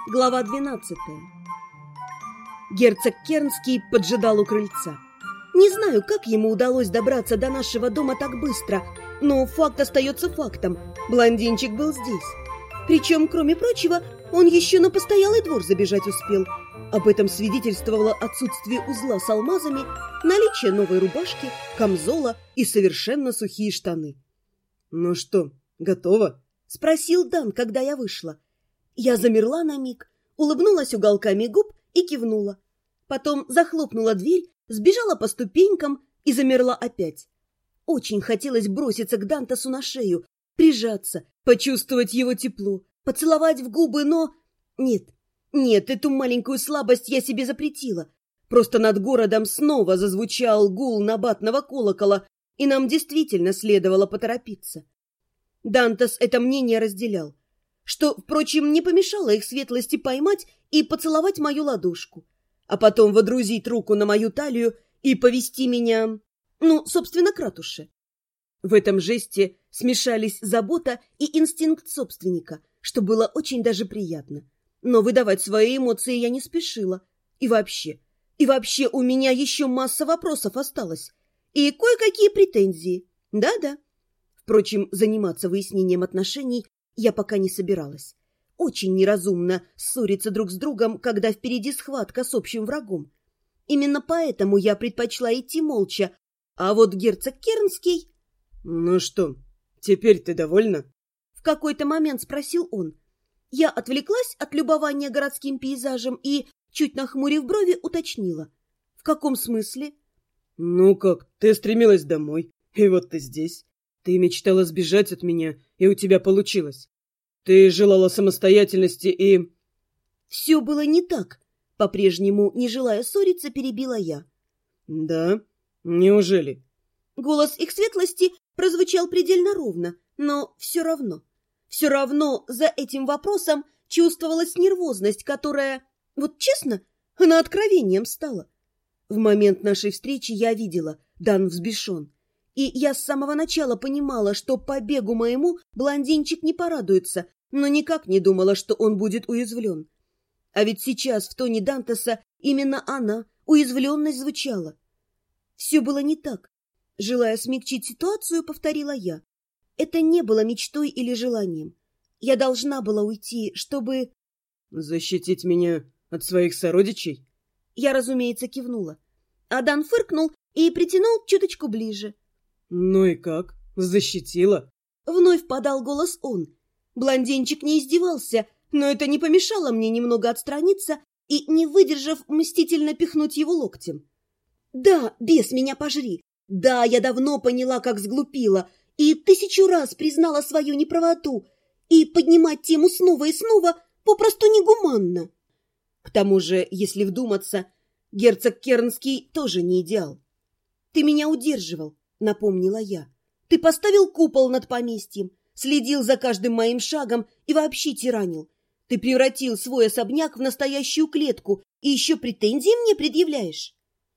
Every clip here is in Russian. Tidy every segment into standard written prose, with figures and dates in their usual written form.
Глава 12. Герцог Кернский поджидал у крыльца. Не знаю, как ему удалось добраться до нашего дома так быстро, но факт остается фактом. Блондинчик был здесь. Причем, кроме прочего, он еще на постоялый двор забежать успел. Об этом свидетельствовало отсутствие узла с алмазами, наличие новой рубашки, камзола и совершенно сухие штаны. «Ну что, готово?» — спросил Дан, когда я вышла. Я замерла на миг, улыбнулась уголками губ и кивнула. Потом захлопнула дверь, сбежала по ступенькам и замерла опять. Очень хотелось броситься к Дантасу на шею, прижаться, почувствовать его тепло, поцеловать в губы, но... Нет, эту маленькую слабость я себе запретила. Просто над городом снова зазвучал гул набатного колокола, и нам действительно следовало поторопиться. Дантас это мнение разделял, что, впрочем, не помешало их светлости поймать и поцеловать мою ладошку, а потом водрузить руку на мою талию и повести меня, собственно, к ратуше. В этом жесте смешались забота и инстинкт собственника, что было очень даже приятно. Но выдавать свои эмоции я не спешила. И вообще у меня еще масса вопросов осталось. И кое-какие претензии. Да-да. Впрочем, заниматься выяснением отношений я пока не собиралась. Очень неразумно ссориться друг с другом, когда впереди схватка с общим врагом. Именно поэтому я предпочла идти молча. А вот герцог Кернский... «Ну что, теперь ты довольна?» В какой-то момент спросил он. Я отвлеклась от любования городским пейзажем и, чуть нахмурив брови, уточнила. «В каком смысле?» «Ну как, ты стремилась домой, и вот ты здесь. Ты мечтала сбежать от меня, и у тебя получилось. Ты желала самостоятельности и...» «Все было не так», — по-прежнему, не желая ссориться, перебила я. «Да? Неужели?» Голос их светлости прозвучал предельно ровно, но все равно за этим вопросом чувствовалась нервозность, которая, вот честно, она откровением стала. В момент нашей встречи я видела, Дан взбешен. И я с самого начала понимала, что побегу моему блондинчик не порадуется, но никак не думала, что он будет уязвлен. А ведь сейчас в тоне Дантаса именно она, уязвленность, звучала. Все было не так. Желая смягчить ситуацию, повторила я. Это не было мечтой или желанием. Я должна была уйти, чтобы... «Защитить меня от своих сородичей?» Я, разумеется, кивнула. А Дан фыркнул и притянул чуточку ближе. «Ну и как? Защитила?» Вновь подал голос он. Блондинчик не издевался, но это не помешало мне немного отстраниться и, не выдержав, мстительно пихнуть его локтем. «Да, бес меня пожри! Да, я давно поняла, как сглупила, и 1000 раз признала свою неправоту, и поднимать тему снова и снова попросту негуманно. К тому же, если вдуматься, герцог Кернский тоже не идеал. Ты меня удерживал, напомнила я. Ты поставил купол над поместьем, следил за каждым моим шагом и вообще тиранил. Ты превратил свой особняк в настоящую клетку и еще претензии мне предъявляешь.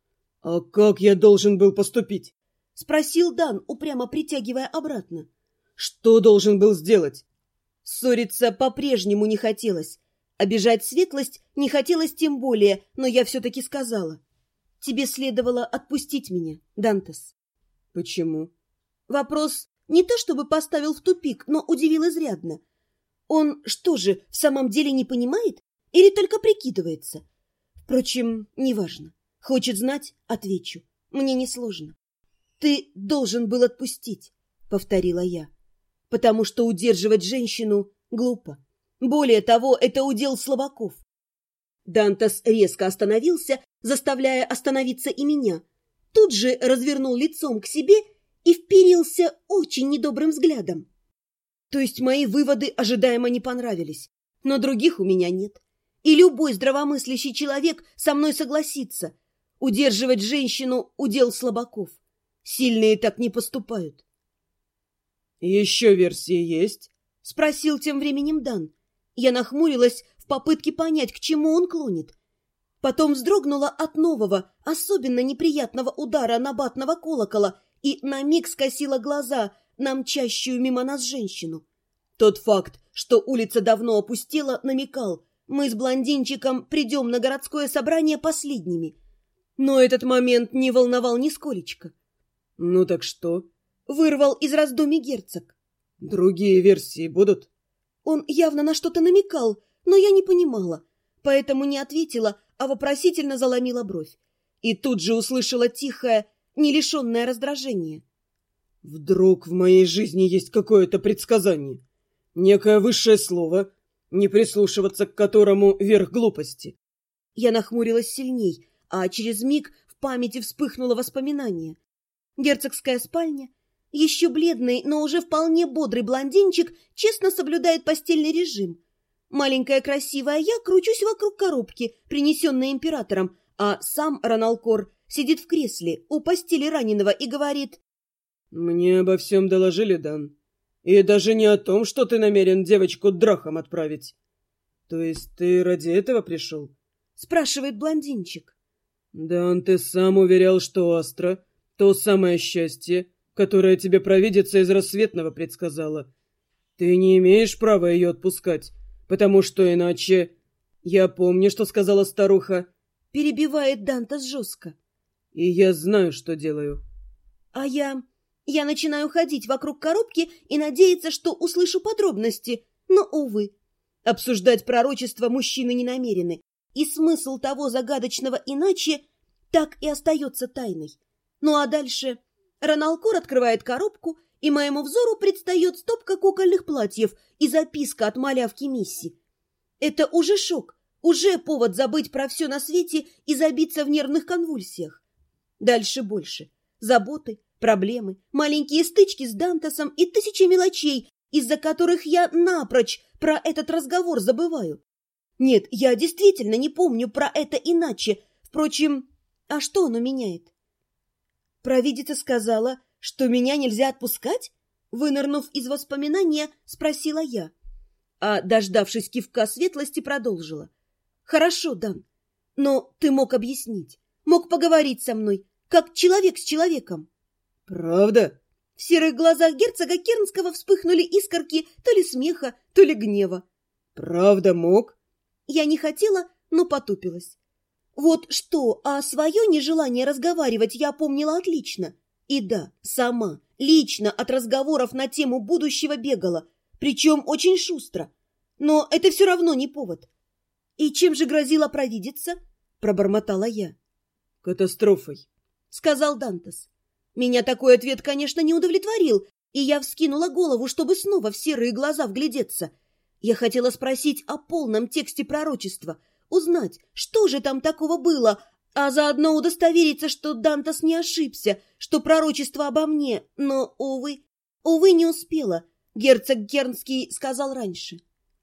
— А как я должен был поступить? — спросил Дан, упрямо притягивая обратно. — Что должен был сделать? Ссориться по-прежнему не хотелось. Обижать светлость не хотелось тем более, но я все-таки сказала. Тебе следовало отпустить меня, Дантас. — Почему? Вопрос не то чтобы поставил в тупик, но удивил изрядно. Он что же, в самом деле не понимает или только прикидывается? Впрочем, неважно. Хочет знать — отвечу. Мне несложно. «Ты должен был отпустить», — повторила я, «потому что удерживать женщину глупо. Более того, это удел слабаков». Дантас резко остановился, заставляя остановиться и меня. Тут же развернул лицом к себе и вперился очень недобрым взглядом. То есть мои выводы ожидаемо не понравились, но других у меня нет. И любой здравомыслящий человек со мной согласится. Удерживать женщину — удел слабаков. Сильные так не поступают. — Еще версии есть? — спросил тем временем Дан. Я нахмурилась в попытке понять, к чему он клонит. Потом вздрогнула от нового, особенно неприятного удара набатного колокола и на миг скосила глаза на мчащую мимо нас женщину. Тот факт, что улица давно опустела, намекал. Мы с блондинчиком придем на городское собрание последними. Но этот момент не волновал нисколечко. Ну так что? Вырвал из раздумий герцог. Другие версии будут? Он явно на что-то намекал, но я не понимала, поэтому не ответила, а вопросительно заломила бровь. И тут же услышала тихое, не лишенное раздражения. Вдруг в моей жизни есть какое-то предсказание, некое высшее слово, не прислушиваться к которому верх глупости. Я нахмурилась сильней, а через миг в памяти вспыхнуло воспоминание. Герцогская спальня. Еще бледный, но уже вполне бодрый блондинчик честно соблюдает постельный режим. Маленькая красивая я кручусь вокруг коробки, принесенной императором, а сам Раналкор сидит в кресле у постели раненого и говорит: «Мне обо всем доложили, Дан. И даже не о том, что ты намерен девочку драхом отправить. То есть ты ради этого пришел?» — спрашивает блондинчик. «Дан, ты сам уверял, что Астра — то самое счастье, которое тебе провидица из Рассветного предсказала. Ты не имеешь права ее отпускать, потому что иначе... Я помню, что сказала старуха». Перебивает Дантас жестко. «И я знаю, что делаю». А я начинаю ходить вокруг коробки и надеяться, что услышу подробности, но, увы. Обсуждать пророчество мужчины не намерены, и смысл того загадочного иначе так и остается тайной. Ну а дальше Раналкор открывает коробку, и моему взору предстает стопка кукольных платьев и записка от малявки Мисси. Это уже шок, уже повод забыть про все на свете и забиться в нервных конвульсиях. Дальше больше. Заботы, проблемы, маленькие стычки с Дантасом и тысячи мелочей, из-за которых я напрочь про этот разговор забываю. Нет, я действительно не помню про это иначе. Впрочем, а что оно меняет? Провидица сказала, что меня нельзя отпускать? Вынырнув из воспоминания, спросила я. А, дождавшись кивка светлости, продолжила. Хорошо, Дан, но ты мог объяснить, мог поговорить со мной, как человек с человеком. Правда? В серых глазах герцога Кернского вспыхнули искорки то ли смеха, то ли гнева. Правда мог? Я не хотела, но потупилась. Вот что, а свое нежелание разговаривать я помнила отлично. И да, сама, лично от разговоров на тему будущего бегала, причем очень шустро. Но это все равно не повод. И чем же грозила провидица? Пробормотала я. Катастрофой, сказал Дантас. Меня такой ответ, конечно, не удовлетворил, и я вскинула голову, чтобы снова в серые глаза вглядеться. Я хотела спросить о полном тексте пророчества, узнать, что же там такого было, а заодно удостовериться, что Дантас не ошибся, что пророчество обо мне, но, увы, не успела. Герцог Кернский сказал раньше.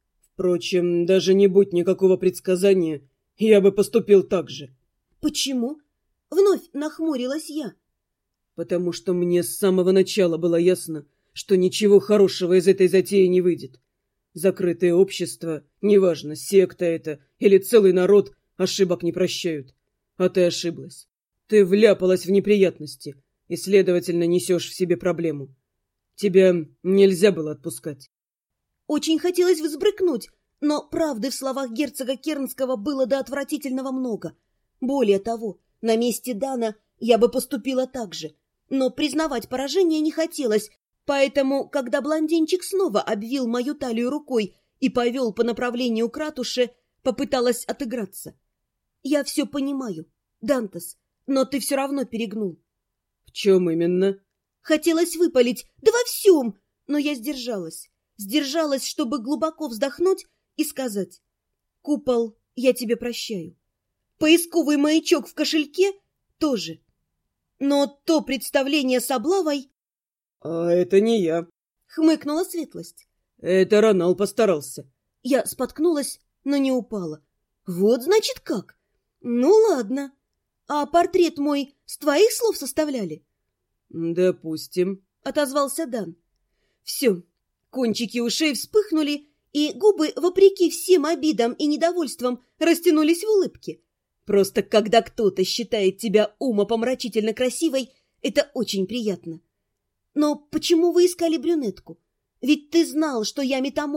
Впрочем, даже не будь никакого предсказания, я бы поступил так же. Почему? Вновь нахмурилась я. Потому что мне с самого начала было ясно, что ничего хорошего из этой затеи не выйдет. Закрытое общество, неважно, секта это или целый народ, ошибок не прощают. А ты ошиблась. Ты вляпалась в неприятности и, следовательно, несешь в себе проблему. Тебя нельзя было отпускать. Очень хотелось взбрыкнуть, но правды в словах герцога Кернского было до отвратительного много. Более того, на месте Дана я бы поступила так же, но признавать поражение не хотелось, поэтому, когда блондинчик снова обвил мою талию рукой и повел по направлению к ратуше, попыталась отыграться. Я все понимаю, Дантас, но ты все равно перегнул. В чем именно? Хотелось выпалить, да во всем, но я сдержалась. Сдержалась, чтобы глубоко вздохнуть и сказать: «Купол, я тебе прощаю. Поисковый маячок в кошельке тоже. Но то представление с облавой...» «А это не я», — хмыкнула светлость. «Это Ранал постарался». Я споткнулась, но не упала. «Вот, значит, как? Ну, ладно. А портрет мой с твоих слов составляли?» «Допустим», — отозвался Дан. «Все». Кончики ушей вспыхнули, и губы, вопреки всем обидам и недовольствам, растянулись в улыбке. Просто когда кто-то считает тебя умопомрачительно красивой, это очень приятно. Но почему вы искали брюнетку? Ведь ты знал, что я метаморф,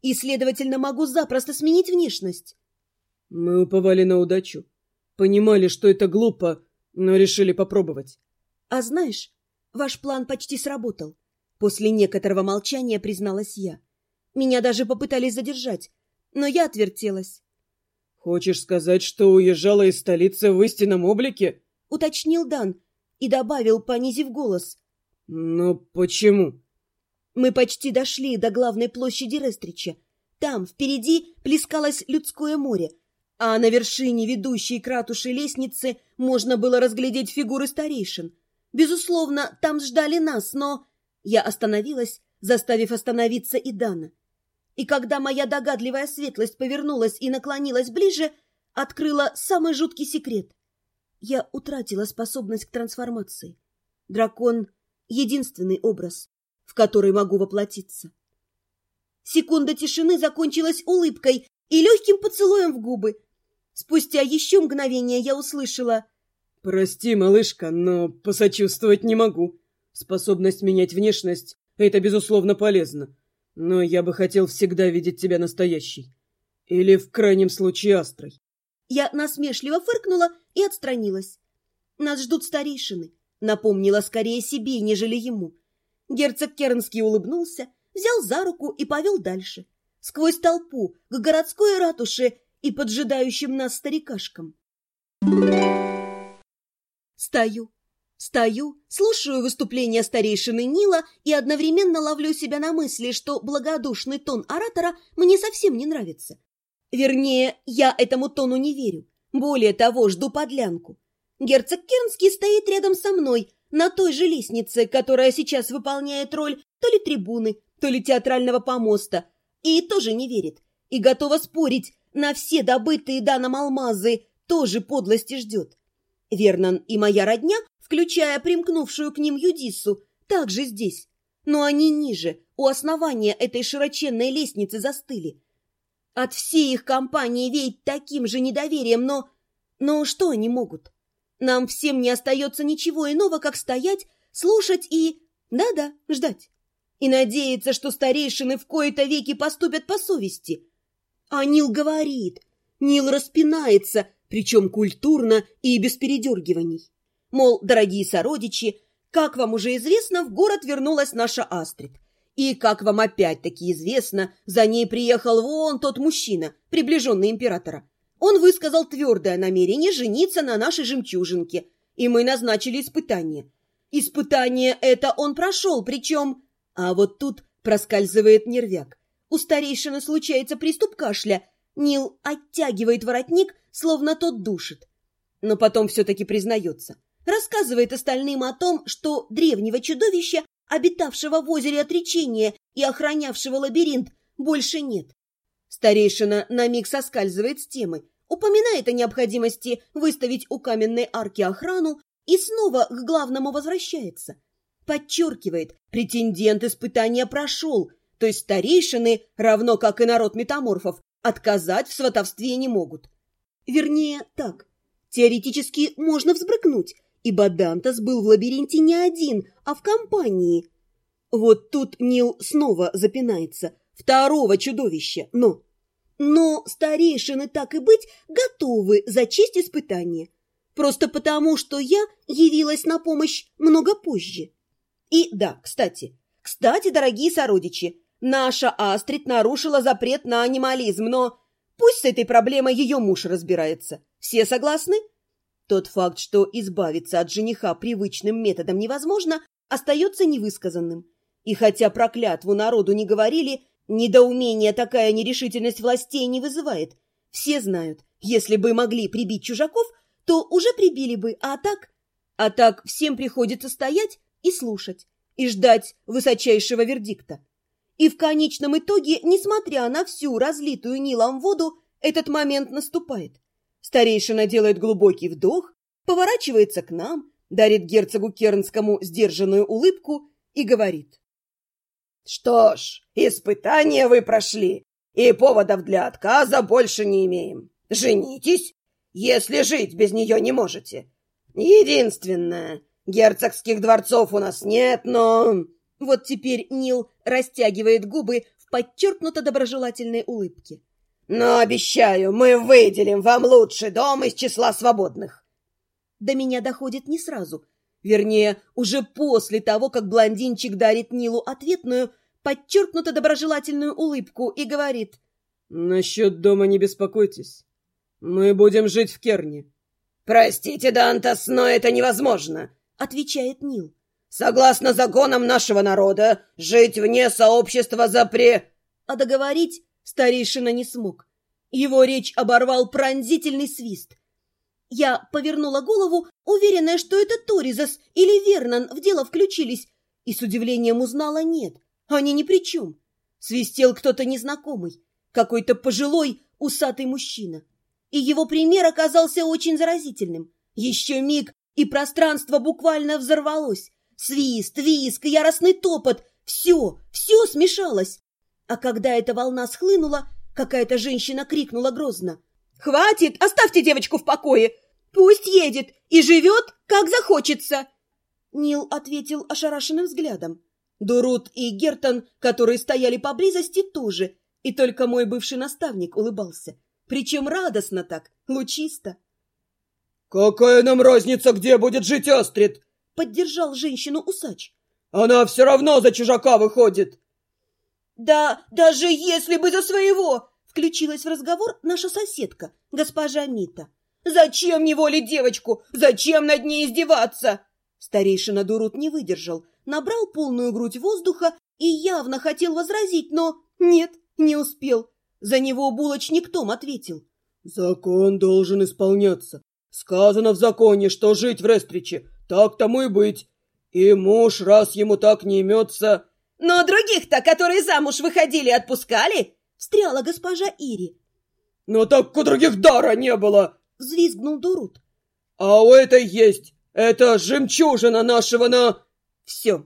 и, следовательно, могу запросто сменить внешность. Мы уповали на удачу. Понимали, что это глупо, но решили попробовать. А знаешь, ваш план почти сработал. После некоторого молчания призналась я. Меня даже попытались задержать, но я отвертелась. Хочешь сказать, что уезжала из столицы в истинном облике? Уточнил Дан и добавил, понизив голос. Но почему? Мы почти дошли до главной площади Рестрича. Там, впереди, плескалось людское море, а на вершине ведущей к ратуше лестницы можно было разглядеть фигуры старейшин. Безусловно, там ждали нас, но... Я остановилась, заставив остановиться и Дана. И когда моя догадливая светлость повернулась и наклонилась ближе, открыла самый жуткий секрет. Я утратила способность к трансформации. Дракон — единственный образ, в который могу воплотиться. Секунда тишины закончилась улыбкой и легким поцелуем в губы. Спустя еще мгновение я услышала: «Прости, малышка, но посочувствовать не могу. Способность менять внешность — это, безусловно, полезно. Но я бы хотел всегда видеть тебя настоящей. Или, в крайнем случае, астрой». Я насмешливо фыркнула и отстранилась. «Нас ждут старейшины», — напомнила скорее себе, нежели ему. Герцог Кернский улыбнулся, взял за руку и повел дальше, сквозь толпу, к городской ратуше и поджидающим нас старикашкам. Стою, слушаю выступление старейшины Нила и одновременно ловлю себя на мысли, что благодушный тон оратора мне совсем не нравится. Вернее, я этому тону не верю. Более того, жду подлянку. Герцог Кернский стоит рядом со мной, на той же лестнице, которая сейчас выполняет роль то ли трибуны, то ли театрального помоста, и тоже не верит, и готова спорить, на все добытые Даном алмазы тоже подлости ждет. Вернон и моя родня, включая примкнувшую к ним Юдиссу, также здесь, но они ниже, у основания этой широченной лестницы застыли. От всей их компании веет таким же недоверием, но что они могут? Нам всем не остается ничего иного, как стоять, слушать и... да-да, ждать. И надеяться, что старейшины в кои-то веки поступят по совести. А Нил говорит, Нил распинается, причем культурно и без передергиваний. Мол, дорогие сородичи, как вам уже известно, в город вернулась наша Астрид. И, как вам опять-таки известно, за ней приехал вон тот мужчина, приближенный императора. Он высказал твердое намерение жениться на нашей жемчужинке, и мы назначили испытание. Испытание это он прошел, причем... А вот тут проскальзывает нервяк. У старейшины случается приступ кашля. Нил оттягивает воротник, словно тот душит. Но потом все-таки признается. Рассказывает остальным о том, что древнего чудовища, обитавшего в озере Отречения и охранявшего лабиринт, больше нет. Старейшина на миг соскальзывает с темы, упоминает о необходимости выставить у каменной арки охрану и снова к главному возвращается. Подчеркивает, претендент испытания прошел, то есть старейшины, равно как и народ метаморфов, отказать в сватовстве не могут. Вернее, так, теоретически можно взбрыкнуть, ибо Дантас был в лабиринте не один, а в компании. Вот тут Нил снова запинается. Второго чудовища, но старейшины, так и быть, готовы зачесть испытание. Просто потому, что я явилась на помощь много позже. И да, кстати, дорогие сородичи, наша Астрид нарушила запрет на анимализм, но пусть с этой проблемой ее муж разбирается. Все согласны? Тот факт, что избавиться от жениха привычным методом невозможно, остается невысказанным. И хотя про клятву народу не говорили, недоумение такая нерешительность властей не вызывает. Все знают, если бы могли прибить чужаков, то уже прибили бы, а так всем приходится стоять и слушать, и ждать высочайшего вердикта. И в конечном итоге, несмотря на всю разлитую Нилом воду, этот момент наступает. Старейшина делает глубокий вдох, поворачивается к нам, дарит герцогу Кернскому сдержанную улыбку и говорит: «Что ж, испытание вы прошли, и поводов для отказа больше не имеем. Женитесь, если жить без нее не можете. Единственное, герцогских дворцов у нас нет, но...» Вот теперь Нил растягивает губы в подчеркнуто доброжелательной улыбке. «Но обещаю, мы выделим вам лучший дом из числа свободных». До меня доходит не сразу. Вернее, уже после того, как блондинчик дарит Нилу ответную, подчеркнуто доброжелательную улыбку и говорит: «Насчет дома не беспокойтесь. Мы будем жить в Керне». «Простите, Дантас, но это невозможно», — отвечает Нил. «Согласно законам нашего народа, жить вне сообщества А договорить старейшина не смог. Его речь оборвал пронзительный свист. Я повернула голову, уверенная, что это Торизас или Вернон в дело включились, и с удивлением узнала: нет, они ни при чем. Свистел кто-то незнакомый, какой-то пожилой усатый мужчина. И его пример оказался очень заразительным. Еще миг, и пространство буквально взорвалось. Свист, визг, яростный топот — все смешалось. А когда эта волна схлынула, какая-то женщина крикнула грозно: «Хватит! Оставьте девочку в покое! Пусть едет и живет, как захочется!» Нил ответил ошарашенным взглядом. Дурут и Гертон, которые стояли поблизости, тоже, и только мой бывший наставник улыбался. Причем радостно так, лучисто. «Какая нам разница, где будет жить Астрид?» — поддержал женщину усач. «Она все равно за чужака выходит». «Да даже если бы за своего!» — включилась в разговор наша соседка, госпожа Мита. «Зачем неволить девочку? Зачем над ней издеваться?» Старейшина Дурут не выдержал, набрал полную грудь воздуха и явно хотел возразить, но нет, не успел. За него булочник Том ответил: «Закон должен исполняться. Сказано в законе, что жить в Рестриче, так тому и быть. И муж, раз ему так не имется...» «Но других-то, которые замуж выходили, отпускали?» — встряла госпожа Ири. «Но так у других дара не было!» — взвизгнул Дурут. «А у этой есть. Это жемчужина нашего Все.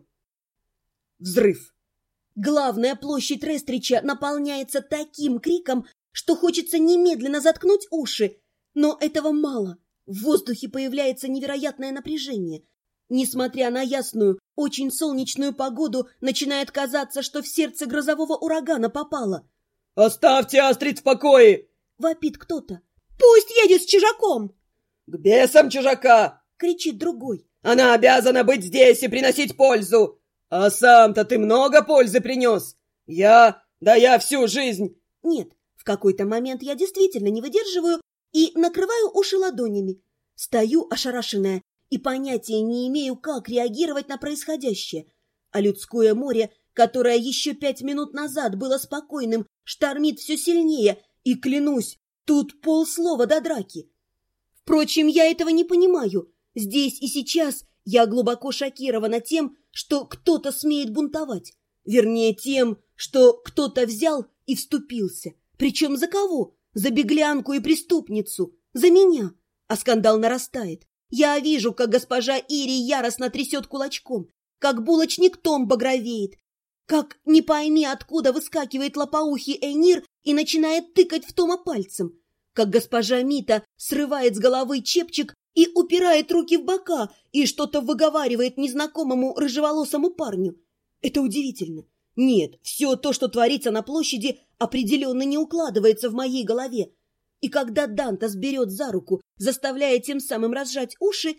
Взрыв. Главная площадь Рестрича наполняется таким криком, что хочется немедленно заткнуть уши. Но этого мало. В воздухе появляется невероятное напряжение. Несмотря на ясную, очень солнечную погоду, начинает казаться, что в сердце грозового урагана попало. «Оставьте Астрид в покое!» — вопит кто-то. «Пусть едет с чужаком!» «К бесам чужака!» — кричит другой. «Она обязана быть здесь и приносить пользу! А сам-то ты много пользы принес! Я всю жизнь!» Нет, в какой-то момент я действительно не выдерживаю и накрываю уши ладонями. Стою ошарашенная и понятия не имею, как реагировать на происходящее. А людское море, которое еще 5 минут назад было спокойным, штормит все сильнее, и, клянусь, тут полслова до драки. Впрочем, я этого не понимаю. Здесь и сейчас я глубоко шокирована тем, что кто-то смеет бунтовать. Вернее, тем, что кто-то взял и вступился. Причем за кого? За беглянку и преступницу. За меня. А скандал нарастает. Я вижу, как госпожа Ири яростно трясет кулачком, как булочник Том багровеет, как не пойми откуда выскакивает лопоухий Эйнир и начинает тыкать в Тома пальцем, как госпожа Мита срывает с головы чепчик и упирает руки в бока и что-то выговаривает незнакомому рыжеволосому парню. Это удивительно. Нет, все то, что творится на площади, определенно не укладывается в моей голове. И когда Дантас берет за руку, заставляя тем самым разжать уши,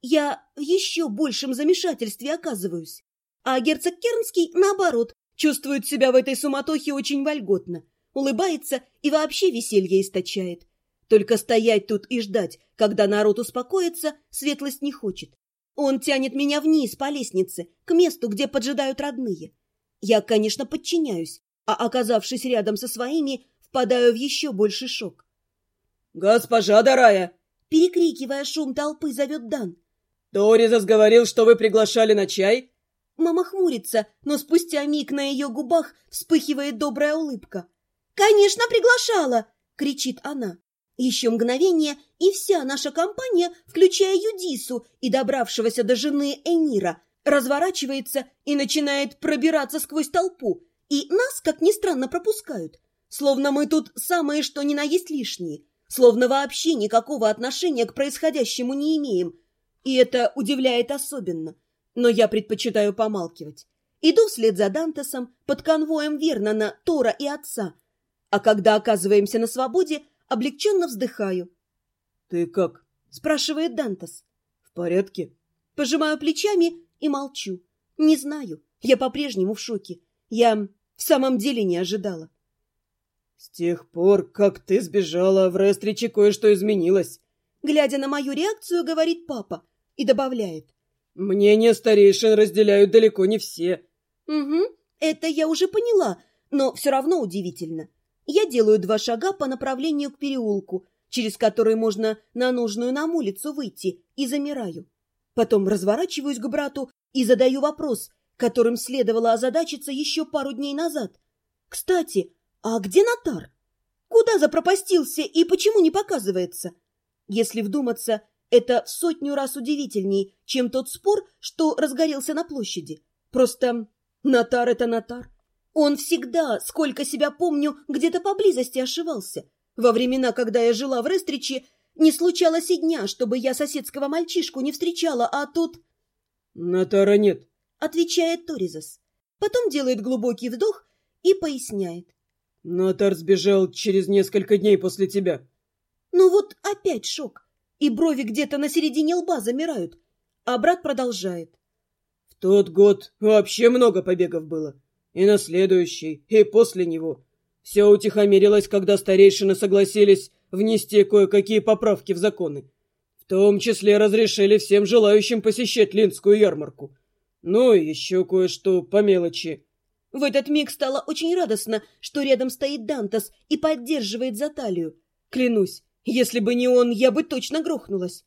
я в еще большем замешательстве оказываюсь. А герцог Кернский, наоборот, чувствует себя в этой суматохе очень вольготно, улыбается и вообще веселье источает. Только стоять тут и ждать, когда народ успокоится, светлость не хочет. Он тянет меня вниз по лестнице, к месту, где поджидают родные. Я, конечно, подчиняюсь, а, оказавшись рядом со своими, впадаю в еще больший шок. «Госпожа Дарая!» Перекрикивая шум толпы, зовет Дан. «Торизас говорил, что вы приглашали на чай?» Мама хмурится, но спустя миг на ее губах вспыхивает добрая улыбка. «Конечно, приглашала!» — кричит она. Еще мгновение, и вся наша компания, включая Юдису и добравшегося до жены Эйнира, разворачивается и начинает пробираться сквозь толпу, и нас, как ни странно, пропускают. Словно мы тут самые что ни на есть лишние, словно вообще никакого отношения к происходящему не имеем. И это удивляет особенно. Но я предпочитаю помалкивать. Иду вслед за Дантесом под конвоем Вернона, Тора и отца. А когда оказываемся на свободе, облегченно вздыхаю. «Ты как?» — спрашивает Дантес. «В порядке?» Пожимаю плечами и молчу. Не знаю, я по-прежнему в шоке. Я в самом деле не ожидала. «С тех пор, как ты сбежала, в Рестриче кое-что изменилось», — глядя на мою реакцию, говорит папа и добавляет. «Мнения старейшин разделяют далеко не все». «Угу, это я уже поняла, но все равно удивительно. Я делаю 2 шага по направлению к переулку, через который можно на нужную нам улицу выйти, и замираю. Потом разворачиваюсь к брату и задаю вопрос, которым следовало озадачиться еще пару дней назад. Кстати, а где Натар? Куда запропастился и почему не показывается? Если вдуматься, это в 100 раз удивительней, чем тот спор, что разгорелся на площади. Просто Натар — это Натар. Он всегда, сколько себя помню, где-то поблизости ошивался. Во времена, когда я жила в Рестриче, не случалось и дня, чтобы я соседского мальчишку не встречала, а тут... «Натара нет», — отвечает Торизас. Потом делает глубокий вдох и поясняет. «Натар сбежал через несколько дней после тебя». Ну вот опять шок, и брови где-то на середине лба замирают, а брат продолжает. «В тот год вообще много побегов было. И на следующий, и после него. Все утихомирилось, когда старейшины согласились внести кое-какие поправки в законы. В том числе разрешили всем желающим посещать Линдскую ярмарку. Ну и еще кое-что по мелочи». В этот миг стало очень радостно, что рядом стоит Дантес и поддерживает за талию. Клянусь, если бы не он, я бы точно грохнулась.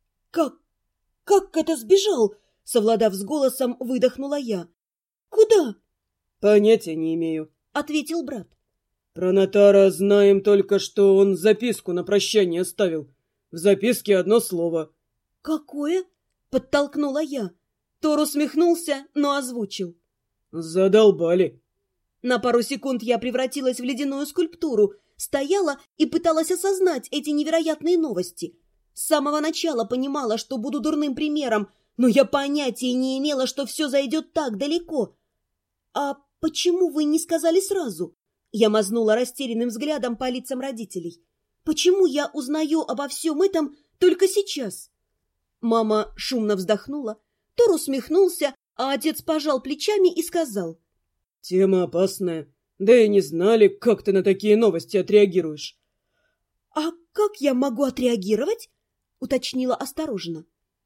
Как это сбежал? Совладав с голосом, выдохнула я. Куда? «Понятия не имею», — ответил брат. «Про Натара знаем только, что он записку на прощание оставил. В записке одно слово». «Какое?» — подтолкнула я. Тор усмехнулся, но озвучил. «Задолбали». На пару секунд я превратилась в ледяную скульптуру, стояла и пыталась осознать эти невероятные новости. С самого начала понимала, что буду дурным примером, но я понятия не имела, что все зайдет так далеко. «А почему вы не сказали сразу?» Я мазнула растерянным взглядом по лицам родителей. «Почему я узнаю обо всем этом только сейчас?» Мама шумно вздохнула, Тор усмехнулся, а отец пожал плечами и сказал. «Тема опасная, да и не знали, как ты на такие новости отреагируешь». «А как я могу отреагировать?» — уточнила осторожно.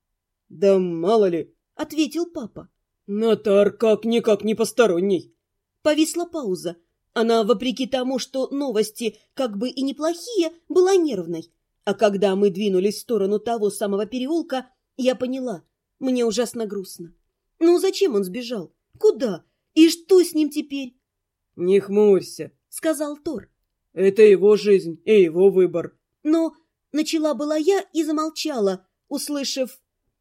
«Да мало ли», — ответил папа. «Натар как-никак не посторонний». Повисла пауза. Она, вопреки тому, что новости как бы и неплохие, была нервной. А когда мы двинулись в сторону того самого переулка, я поняла, мне ужасно грустно. Ну зачем он сбежал? Куда? И что с ним теперь? «Не хмурься», — сказал Тор. «Это его жизнь и его выбор». Но начала была я и замолчала, услышав...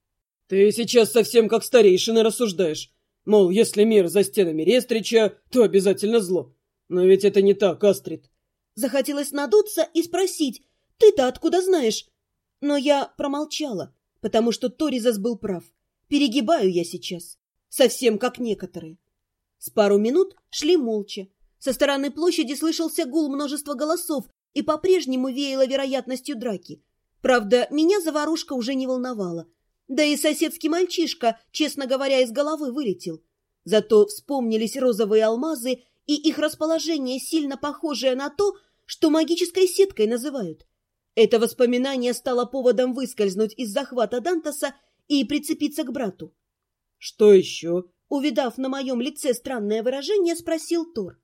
«Ты сейчас совсем как старейшина рассуждаешь. Мол, если мир за стенами Рестрича, то обязательно зло. Но ведь это не так, Астрид». Захотелось надуться и спросить, ты-то откуда знаешь? Но я промолчала, потому что Торизас был прав. Перегибаю я сейчас, совсем как некоторые. С пару минут шли молча. Со стороны площади слышался гул множества голосов и по-прежнему веяло вероятностью драки. Правда, меня заварушка уже не волновала. Да и соседский мальчишка, честно говоря, из головы вылетел. Зато вспомнились розовые алмазы и их расположение, сильно похожее на то, что магической сеткой называют. Это воспоминание стало поводом выскользнуть из захвата Дантеса и прицепиться к брату. «Что еще?» Увидав на моем лице странное выражение, спросил Тор.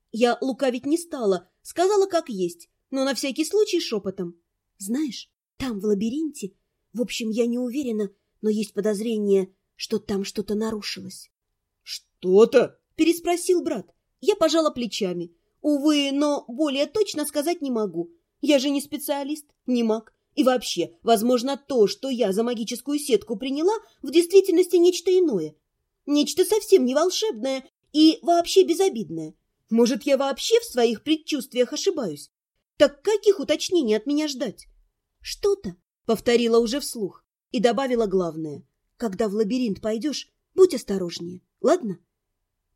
Я лукавить не стала, сказала как есть, но на всякий случай шепотом. «Знаешь, там в лабиринте, в общем, я не уверена, но есть подозрение, что там что-то нарушилось». «Что-то?» — переспросил брат. Я пожала плечами. Увы, но более точно сказать не могу. Я же не специалист, не маг. И вообще, возможно, то, что я за магическую сетку приняла, в действительности нечто иное. Нечто совсем не волшебное и вообще безобидное. Может, я вообще в своих предчувствиях ошибаюсь? Так каких уточнений от меня ждать? «Что-то», — повторила уже вслух и добавила главное. «Когда в лабиринт пойдешь, будь осторожнее, ладно?»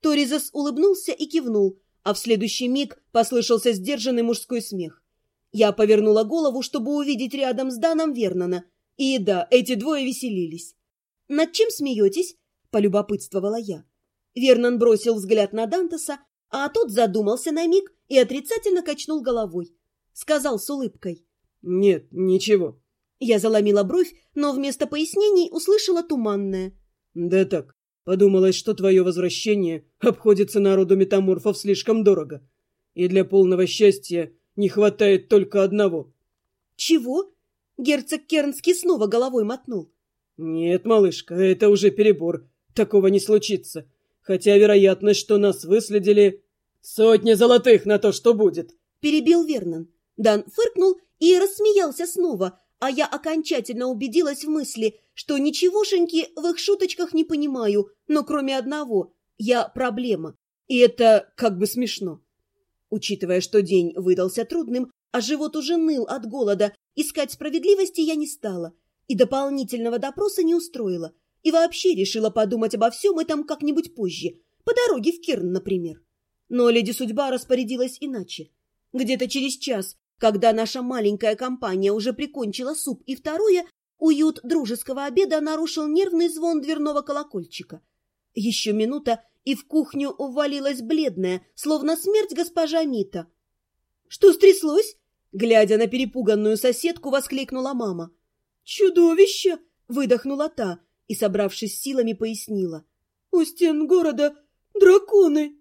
Торизас улыбнулся и кивнул, а в следующий миг послышался сдержанный мужской смех. Я повернула голову, чтобы увидеть рядом с Даном Вернона. И да, эти двое веселились. «Над чем смеетесь?» – полюбопытствовала я. Вернон бросил взгляд на Дантеса, а тот задумался на миг и отрицательно качнул головой. Сказал с улыбкой: «Нет, ничего». Я заломила бровь, но вместо пояснений услышала туманное: «Да так, подумалось, что твое возвращение обходится народу метаморфов слишком дорого. И для полного счастья не хватает только одного». «Чего?» – герцог Кернский снова головой мотнул. «Нет, малышка, это уже перебор. Такого не случится. Хотя вероятность, что нас выследили... 100 золотых на то, что будет», – перебил Вернон. Дан фыркнул и рассмеялся снова, а я окончательно убедилась в мысли, что ничегошеньки в их шуточках не понимаю, но кроме одного – я проблема. И это как бы смешно. Учитывая, что день выдался трудным, а живот уже ныл от голода, искать справедливости я не стала, и дополнительного допроса не устроила, и вообще решила подумать обо всем этом как-нибудь позже, по дороге в Керн, например. Но леди Судьба распорядилась иначе. Где-то через час, когда наша маленькая компания уже прикончила суп и второе, уют дружеского обеда нарушил нервный звон дверного колокольчика. Еще минута, и в кухню увалилась бледная, словно смерть госпожа Мита. «Что стряслось?» — глядя на перепуганную соседку, воскликнула мама. «Чудовище!» — выдохнула та и, собравшись силами, пояснила. «У стен города драконы!»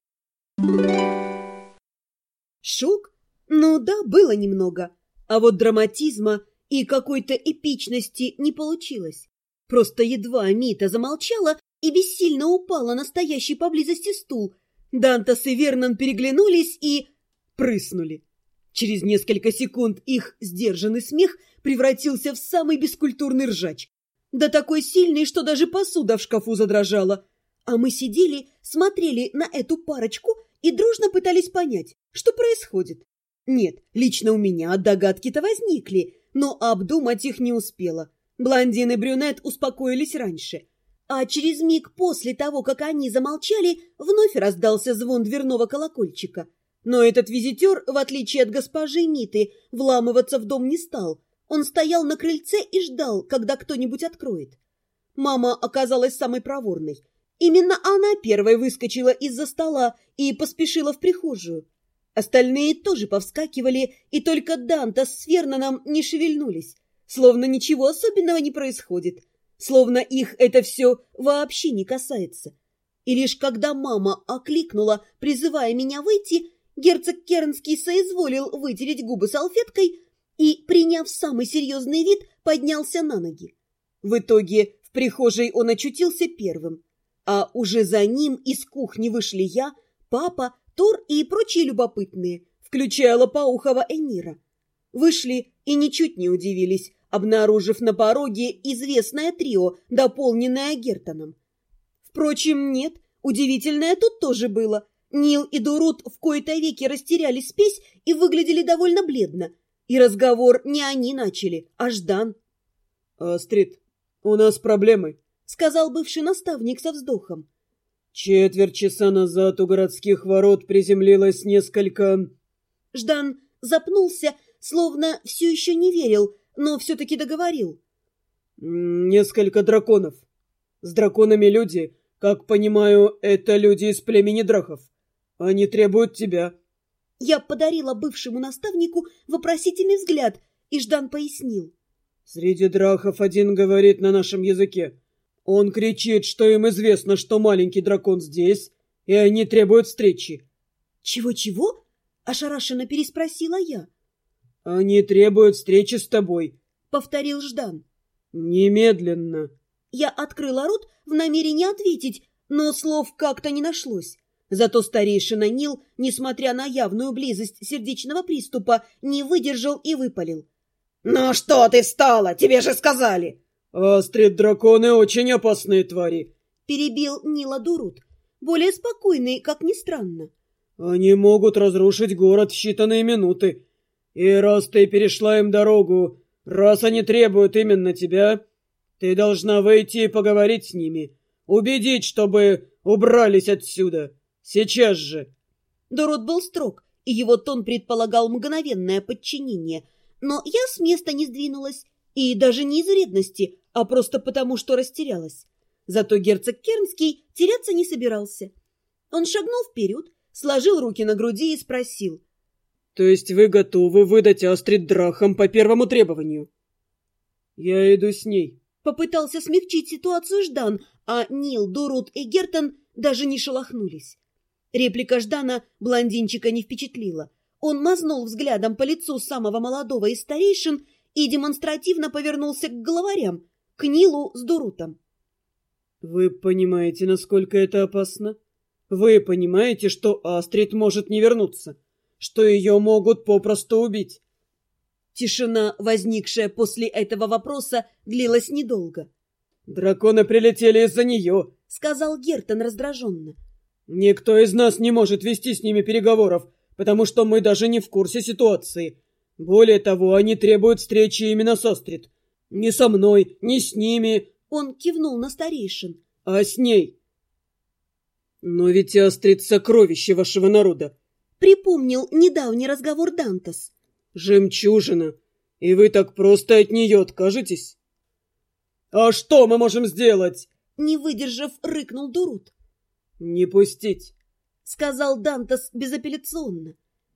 Шок? Ну да, было немного. А вот драматизма и какой-то эпичности не получилось. Просто едва Мита замолчала и бессильно упала на стоящий поблизости стул, Дантес и Вернон переглянулись и прыснули. Через несколько секунд их сдержанный смех превратился в самый бескультурный ржач. Да такой сильный, что даже посуда в шкафу задрожала. А мы сидели, смотрели на эту парочку и дружно пытались понять, что происходит. Нет, лично у меня догадки-то возникли, но обдумать их не успела. Блондин и брюнет успокоились раньше. А через миг после того, как они замолчали, вновь раздался звон дверного колокольчика. Но этот визитер, в отличие от госпожи Миты, вламываться в дом не стал. Он стоял на крыльце и ждал, когда кто-нибудь откроет. Мама оказалась самой проворной. Именно она первой выскочила из-за стола и поспешила в прихожую. Остальные тоже повскакивали, и только Дантес с Верноном не шевельнулись, словно ничего особенного не происходит, словно их это все вообще не касается. И лишь когда мама окликнула, призывая меня выйти, герцог Кернский соизволил вытереть губы салфеткой и, приняв самый серьезный вид, поднялся на ноги. В итоге в прихожей он очутился первым, а уже за ним из кухни вышли я, папа, Тор и прочие любопытные, включая лопоухого Энира. Вышли и ничуть не удивились, обнаружив на пороге известное трио, дополненное Гертоном. Впрочем, нет, удивительное тут тоже было. Нил и Дурут в кои-то веки растеряли спесь и выглядели довольно бледно. И разговор не они начали, а Ждан. «Астрид, у нас проблемы», — сказал бывший наставник со вздохом. «Четверть часа назад у городских ворот приземлилось несколько...» Ждан запнулся, словно все еще не верил, но все-таки договорил. «Несколько драконов. С драконами люди, как понимаю, это люди из племени Драхов. Они требуют тебя». Я подарила бывшему наставнику вопросительный взгляд, и Ждан пояснил. «Среди Драхов один говорит на нашем языке. Он кричит, что им известно, что маленький дракон здесь, и они требуют встречи». «Чего-чего?» – ошарашенно переспросила я. «Они требуют встречи с тобой», – повторил Ждан. «Немедленно». Я открыла рот в намерении ответить, но слов как-то не нашлось. Зато старейшина Нил, несмотря на явную близость сердечного приступа, не выдержал и выпалил. «Ну что ты встала? Тебе же сказали!» «Астрид, драконы очень опасные твари», — перебил Нила Дурут, более спокойный, как ни странно. «Они могут разрушить город в считанные минуты. И раз ты перешла им дорогу, раз они требуют именно тебя, ты должна выйти и поговорить с ними, убедить, чтобы убрались отсюда. Сейчас же!» Дорот был строг, и его тон предполагал мгновенное подчинение. Но я с места не сдвинулась, и даже не из вредности, а просто потому, что растерялась. Зато герцог Кернский теряться не собирался. Он шагнул вперед, сложил руки на груди и спросил. «То есть вы готовы выдать Астрид Драхам по первому требованию?» «Я иду с ней». Попытался смягчить ситуацию Ждан, а Нил, Дорут и Гертон даже не шелохнулись. Реплика Ждана блондинчика не впечатлила. Он мазнул взглядом по лицу самого молодого из старейшин и демонстративно повернулся к главарям, к Нилу с Дорутом. «Вы понимаете, насколько это опасно? Вы понимаете, что Астрид может не вернуться, что ее могут попросту убить?» Тишина, возникшая после этого вопроса, длилась недолго. «Драконы прилетели из-за нее», — сказал Гертон раздраженно. «Никто из нас не может вести с ними переговоров, потому что мы даже не в курсе ситуации. Более того, они требуют встречи именно с Астрид. Не со мной, не с ними». Он кивнул на старейшин. «А с ней». «Но ведь Астрид — сокровище вашего народа», — припомнил недавний разговор Дантас. «Жемчужина, и вы так просто от нее откажетесь?» «А что мы можем сделать?» — не выдержав, рыкнул Дорут. «Не пустить», — сказал Дантас безапелляционно.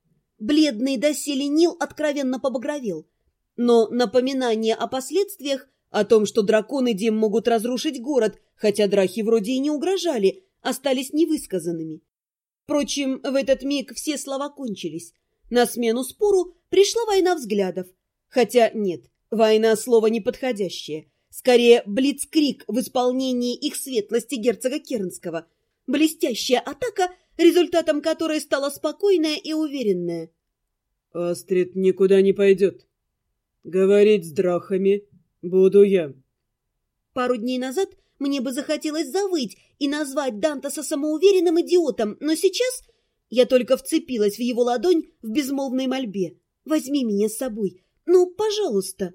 Бледный доселе Нил откровенно побагровел. Но напоминание о последствиях, о том, что драконы Дим могут разрушить город, хотя драхи вроде и не угрожали, остались невысказанными. Впрочем, в этот миг все слова кончились. На смену спору пришла война взглядов. Хотя нет, война — слово неподходящее. Скорее, блицкриг в исполнении их светлости герцога Кернского. Блестящая атака, результатом которой стала спокойная и уверенная. «Астрид никуда не пойдет. Говорить с драхами буду я». Пару дней назад мне бы захотелось завыть и назвать Дантаса самоуверенным идиотом, но сейчас я только вцепилась в его ладонь в безмолвной мольбе. «Возьми меня с собой. Ну, пожалуйста».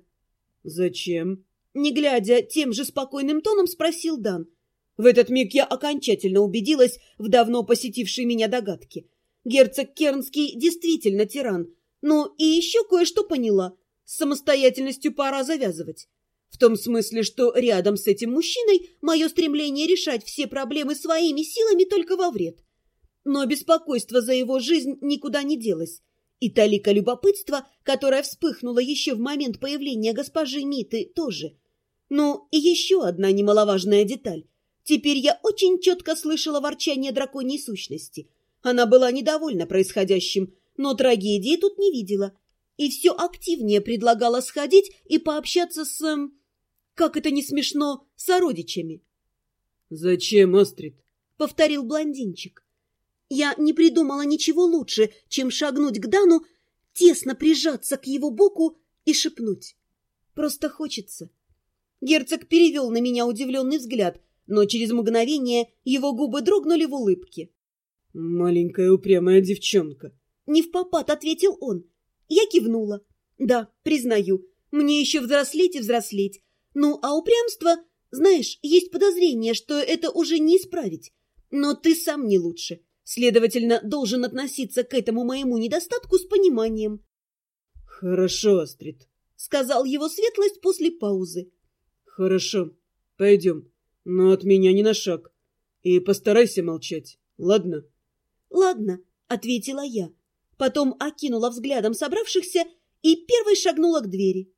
«Зачем?» Не глядя, тем же спокойным тоном спросил Дан. В этот миг я окончательно убедилась в давно посетившей меня догадке. Герцог Кернский действительно тиран. Ну, и еще кое-что поняла. С самостоятельностью пора завязывать. В том смысле, что рядом с этим мужчиной мое стремление решать все проблемы своими силами только во вред. Но беспокойство за его жизнь никуда не делось. И талика любопытства, которая вспыхнула еще в момент появления госпожи Миты, тоже. Ну, и еще одна немаловажная деталь. Теперь я очень четко слышала ворчание драконьей сущности. Она была недовольна происходящим, но трагедии тут не видела. И все активнее предлагала сходить и пообщаться с... как это не смешно, сородичами. «Зачем, Астрид?» — повторил блондинчик. Я не придумала ничего лучше, чем шагнуть к Дану, тесно прижаться к его боку и шепнуть. Просто хочется. Герцог перевел на меня удивленный взгляд, но через мгновение его губы дрогнули в улыбке. «Маленькая упрямая девчонка», — невпопад ответил он. Я кивнула. Да, признаю, мне еще взрослеть и взрослеть. Ну, а упрямство, знаешь, есть подозрение, что это уже не исправить. Но ты сам не лучше. Следовательно, должен относиться к этому моему недостатку с пониманием. «Хорошо, Астрид», — сказал его светлость после паузы. «Хорошо, пойдем, но от меня не на шаг. И постарайся молчать, ладно?» «Ладно», — ответила я. Потом окинула взглядом собравшихся и первой шагнула к двери.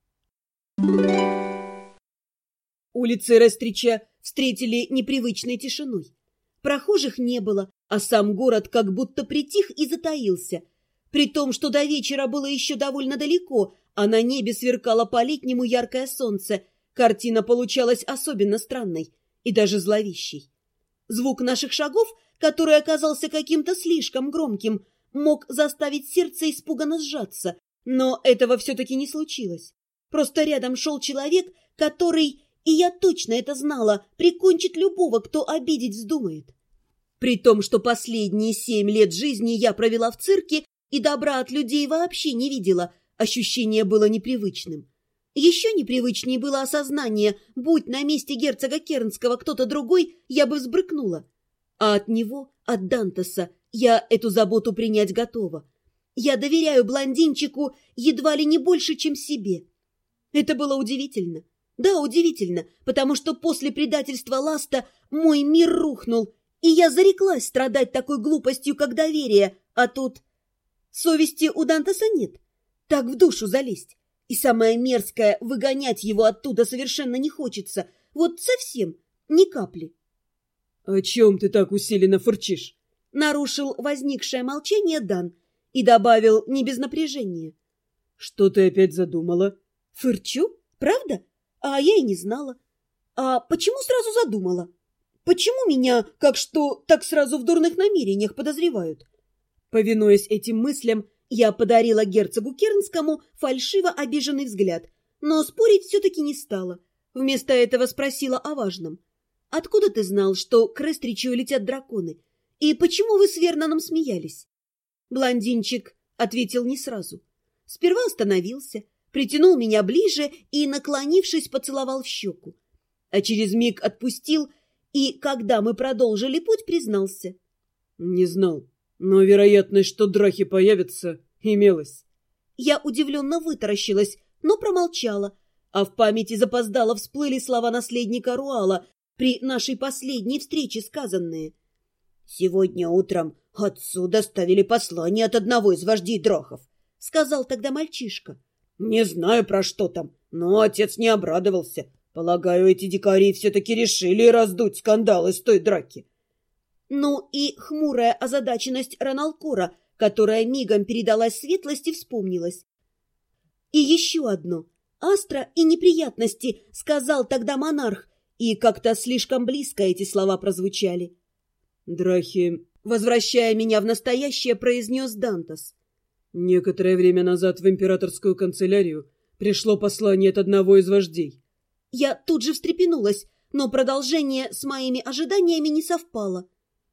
Улицы Рестрича встретили непривычной тишиной. Прохожих не было, а сам город как будто притих и затаился. При том, что до вечера было еще довольно далеко, а на небе сверкало по-летнему яркое солнце, картина получалась особенно странной и даже зловещей. Звук наших шагов, который оказался каким-то слишком громким, мог заставить сердце испуганно сжаться, но этого все-таки не случилось. Просто рядом шел человек, который, и я точно это знала, прикончит любого, кто обидеть вздумает. При том, что последние 7 лет жизни я провела в цирке и добра от людей вообще не видела, ощущение было непривычным. Еще непривычнее было осознание, будь на месте герцога Кернского кто-то другой, я бы взбрыкнула. А от него, от Дантеса, я эту заботу принять готова. Я доверяю блондинчику едва ли не больше, чем себе. Это было удивительно. Да, удивительно, потому что после предательства Ласта мой мир рухнул, и я зареклась страдать такой глупостью, как доверие, а тут... Совести у Дантеса нет. Так в душу залезть. И самое мерзкое, выгонять его оттуда совершенно не хочется. Вот совсем, ни капли. — О чем ты так усиленно фырчишь? — нарушил возникшее молчание Дан и добавил не без напряжения. — Что ты опять задумала? — Фырчу? Правда? А я и не знала. А почему сразу задумала? Почему меня, как что, так сразу в дурных намерениях подозревают? Повинуясь этим мыслям, я подарила герцогу Кернскому фальшиво обиженный взгляд, но спорить все-таки не стала. Вместо этого спросила о важном. «Откуда ты знал, что к Рестричу летят драконы? И почему вы с Верноном смеялись?» Блондинчик ответил не сразу. Сперва остановился, притянул меня ближе и, наклонившись, поцеловал в щеку. А через миг отпустил и, когда мы продолжили путь, признался. Не знал, но вероятность, что драхи появятся, имелась. Я удивленно вытаращилась, но промолчала, а в памяти запоздало всплыли слова наследника Руала при нашей последней встрече сказанные. «Сегодня утром отцу доставили послание от одного из вождей драхов», — сказал тогда мальчишка. «Не знаю, про что там, но отец не обрадовался. Полагаю, эти дикари все-таки решили раздуть скандал из той драки». Ну и хмурая озадаченность Раналкора, которая мигом передалась светлости, вспомнилась. И еще одно. «Астра и неприятности», — сказал тогда монарх, и как-то слишком близко эти слова прозвучали. «Драхи», — возвращая меня в настоящее, произнес Дантес. «Некоторое время назад в императорскую канцелярию пришло послание от одного из вождей». Я тут же встрепенулась, но продолжение с моими ожиданиями не совпало.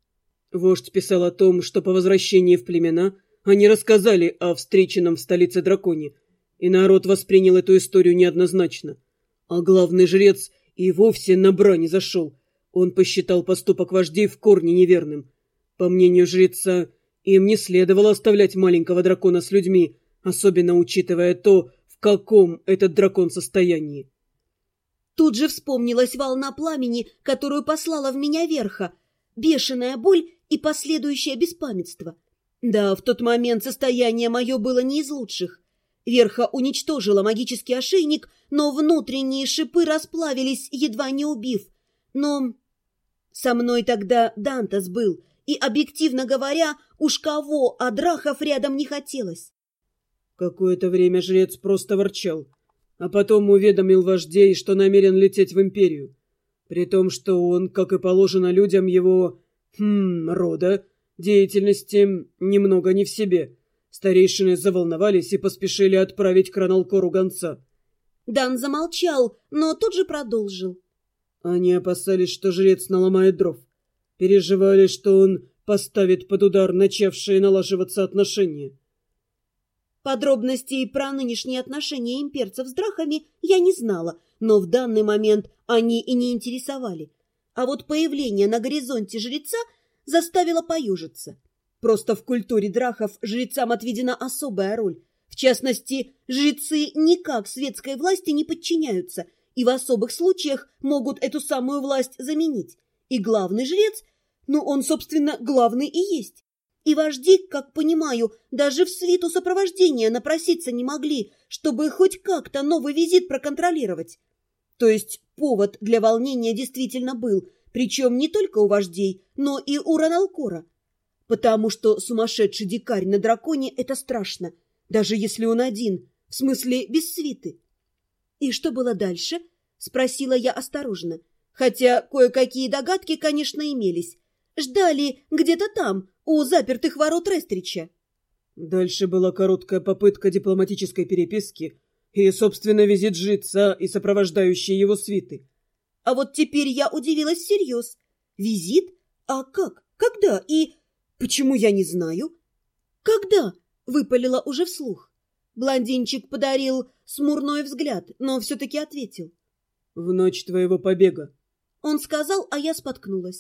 Вождь писал о том, что по возвращении в племена они рассказали о встреченном в столице драконе, и народ воспринял эту историю неоднозначно. А главный жрец и вовсе на брань зашел. Он посчитал поступок вождей в корне неверным. По мнению жреца, им не следовало оставлять маленького дракона с людьми, особенно учитывая то, в каком этот дракон состоянии. Тут же вспомнилась волна пламени, которую послала в меня Верха, бешеная боль и последующее беспамятство. Да, в тот момент состояние мое было не из лучших. Верха уничтожила магический ошейник, но внутренние шипы расплавились, едва не убив. Но со мной тогда Дантес был, и, объективно говоря, уж кого, а драхов рядом не хотелось. Какое-то время жрец просто ворчал, а потом уведомил вождей, что намерен лететь в империю. При том, что он, как и положено людям его... рода, деятельности немного не в себе. Старейшины заволновались и поспешили отправить к Раналкору гонца. Дан замолчал, но тут же продолжил. Они опасались, что жрец наломает дров. Переживали, что он поставит под удар начавшие налаживаться отношения. Подробностей про нынешние отношения имперцев с драхами я не знала, но в данный момент они и не интересовали. А вот появление на горизонте жреца заставило поюжиться. Просто в культуре драхов жрецам отведена особая роль. В частности, жрецы никак светской власти не подчиняются и в особых случаях могут эту самую власть заменить. И главный жрец, он, собственно, главный и есть. И вожди, как понимаю, даже в свиту сопровождения напроситься не могли, чтобы хоть как-то новый визит проконтролировать. То есть повод для волнения действительно был, причем не только у вождей, но и у Раналкора. Потому что сумасшедший дикарь на драконе — это страшно, даже если он один, в смысле без свиты. «И что было дальше?» — спросила я осторожно, хотя кое-какие догадки, конечно, имелись. Ждали где-то там, у запертых ворот Рестрича. Дальше была короткая попытка дипломатической переписки и, собственно, визит жреца и сопровождающие его свиты. А вот теперь я удивилась всерьез. Визит? А как? Когда? И почему я не знаю? Когда? Выпалила уже вслух. Блондинчик подарил смурной взгляд, но все-таки ответил. В ночь твоего побега. Он сказал, а я споткнулась.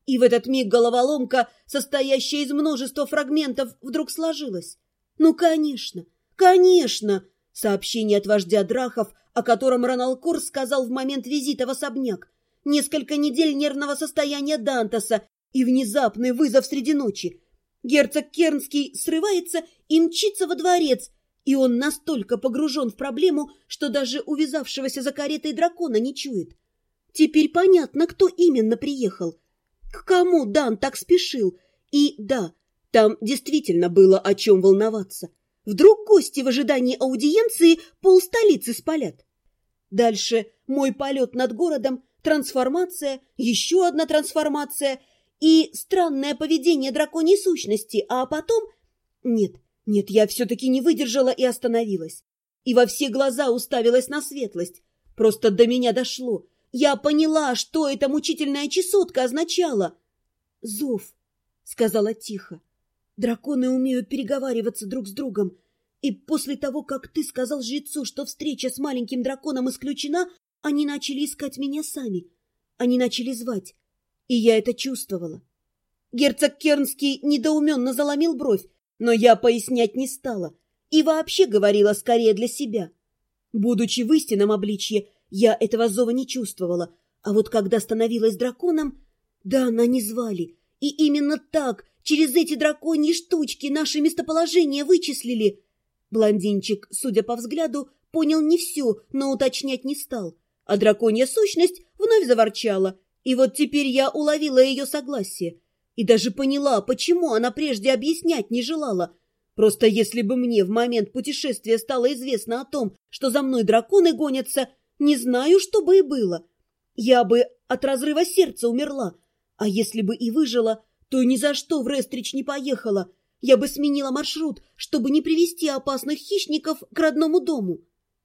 И в этот миг головоломка, состоящая из множества фрагментов, вдруг сложилась. Ну, конечно, конечно! Сообщение от вождя Драхов, о котором Раналкор сказал в момент визита в особняк. Несколько недель нервного состояния Дантаса и внезапный вызов среди ночи. Герцог Кернский срывается и мчится во дворец, и он настолько погружен в проблему, что даже увязавшегося за каретой дракона не чует. Теперь понятно, кто именно приехал. К кому Дан так спешил? И да, там действительно было о чем волноваться. Вдруг гости в ожидании аудиенции полстолицы спалят. Дальше мой полет над городом, трансформация, еще одна трансформация и странное поведение драконьей сущности, а потом... Нет, я все-таки не выдержала и остановилась. И во все глаза уставилась на светлость. Просто до меня дошло. Я поняла, что эта мучительная чесотка означала. «Зов», — сказала тихо. «Драконы умеют переговариваться друг с другом. И после того, как ты сказал жрецу, что встреча с маленьким драконом исключена, они начали искать меня сами. Они начали звать. И я это чувствовала». Герцог Кернский недоуменно заломил бровь, но я пояснять не стала. И вообще говорила скорее для себя. Будучи в истинном обличье, я этого зова не чувствовала, а вот когда становилась драконом, да, она не звали. И именно так, через эти драконьи штучки, наше местоположение вычислили. Блондинчик, судя по взгляду, понял не все, но уточнять не стал. А драконья сущность вновь заворчала. И вот теперь я уловила ее согласие. И даже поняла, почему она прежде объяснять не желала. Просто если бы мне в момент путешествия стало известно о том, что за мной драконы гонятся, не знаю, что бы и было. Я бы от разрыва сердца умерла. А если бы и выжила, то ни за что в Рестрич не поехала. Я бы сменила маршрут, чтобы не привести опасных хищников к родному дому.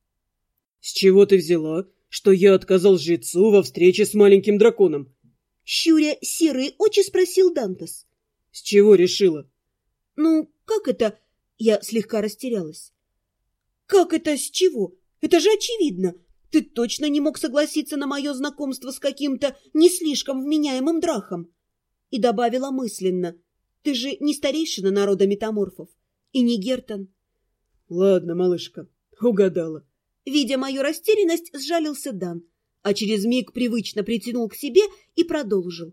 — С чего ты взяла, что я отказал жрецу во встрече с маленьким драконом? — щуря серые очи спросил Дантас. — С чего решила? — Ну, как это? Я слегка растерялась. — Как это с чего? Это же очевидно. Ты точно не мог согласиться на мое знакомство с каким-то не слишком вменяемым драхом. И добавила мысленно. Ты же не старейшина народа метаморфов. И не Гертон. Ладно, малышка, угадала. Видя мою растерянность, сжалился Дан, а через миг привычно притянул к себе и продолжил.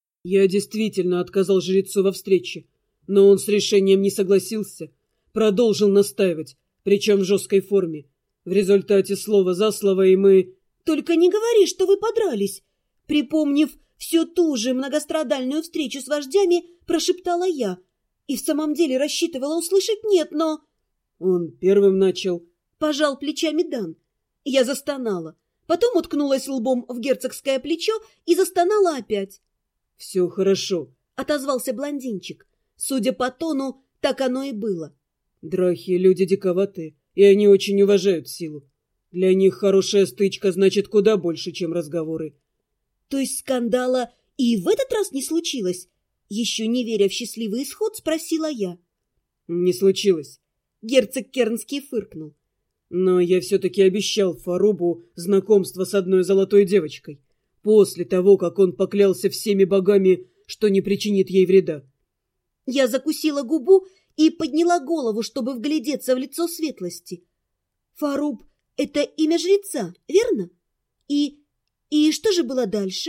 Я действительно отказал жрецу во встрече, но он с решением не согласился. Продолжил настаивать, причем в жесткой форме. В результате слово за слово и мы... Только не говори, что вы подрались. Припомнив всю ту же многострадальную встречу с вождями, прошептала я. И в самом деле рассчитывала услышать «нет», но... Он первым начал. Пожал плечами Дан. Я застонала. Потом уткнулась лбом в герцогское плечо и застонала опять. — Все хорошо, — отозвался блондинчик. Судя по тону, так оно и было. Драхи — люди диковатые, и они очень уважают силу. Для них хорошая стычка значит куда больше, чем разговоры. То есть скандала и в этот раз не случилось? Еще не веря в счастливый исход, спросила я. Не случилось. Герцог Кернский фыркнул. Но я все-таки обещал Фарубу знакомство с одной золотой девочкой, после того, как он поклялся всеми богами, что не причинит ей вреда. Я закусила губу и подняла голову, чтобы вглядеться в лицо светлости. Фаруб — это имя жреца, верно? И что же было дальше?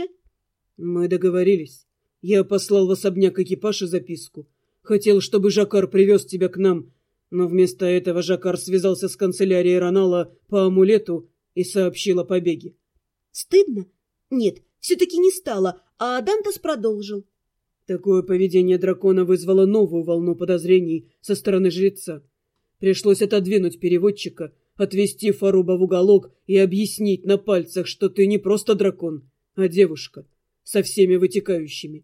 Мы договорились. Я послал в особняк экипаж и записку. Хотел, чтобы Жакар привез тебя к нам, но вместо этого Жакар связался с канцелярией Ранала по амулету и сообщил о побеге. Стыдно? Нет, все-таки не стало, а Дантас продолжил. Такое поведение дракона вызвало новую волну подозрений со стороны жреца. Пришлось отодвинуть переводчика, отвести Фаруба в уголок и объяснить на пальцах, что ты не просто дракон, а девушка, со всеми вытекающими.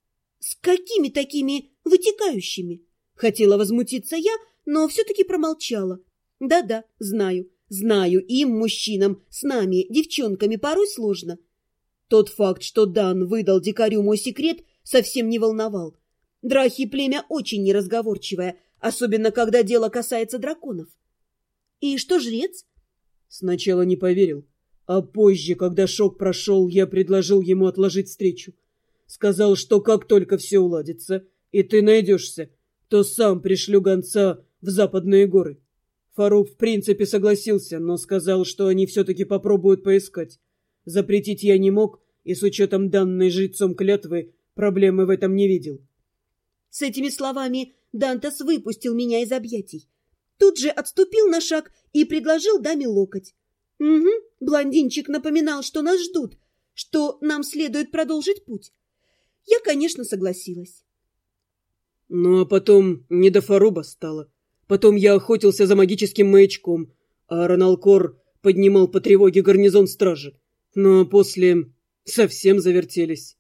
— С какими такими вытекающими? Хотела возмутиться я, но все-таки промолчала. Да-да, знаю, им, мужчинам, с нами, девчонками, порой сложно. Тот факт, что Дан выдал дикарю мой секрет, совсем не волновал. Драхи племя очень неразговорчивое, особенно когда дело касается драконов. И что жрец? Сначала не поверил, а позже, когда шок прошел, я предложил ему отложить встречу. сказал, что как только все уладится, и ты найдешься, то сам пришлю гонца в Западные горы. Фарук в принципе согласился, но сказал, что они все-таки попробуют поискать. Запретить я не мог, и с учетом данной жрецом клятвы проблемы в этом не видел. С этими словами Дантес выпустил меня из объятий. Тут же отступил на шаг и предложил даме локоть. Угу, блондинчик напоминал, что нас ждут, что нам следует продолжить путь. Я, конечно, согласилась. Ну, а потом не до Фаруба стало. Потом я охотился за магическим маячком, а Раналкор поднимал по тревоге гарнизон стражи. Но после совсем завертелись.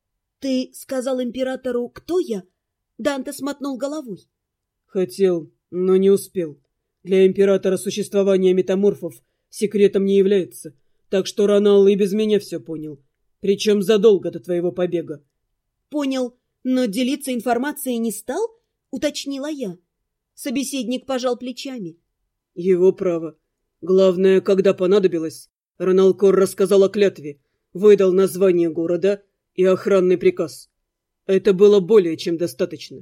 Ты сказал императору, кто я? Данте смотнул головой. Хотел, но не успел. Для императора существование метаморфов секретом не является, так что Ронал и без меня все понял. Причем задолго до твоего побега. Понял, но делиться информацией не стал? Уточнила я. Собеседник пожал плечами. Его право. Главное, когда понадобилось, Раналкор рассказал о клятве, выдал название города и охранный приказ. Это было более чем достаточно.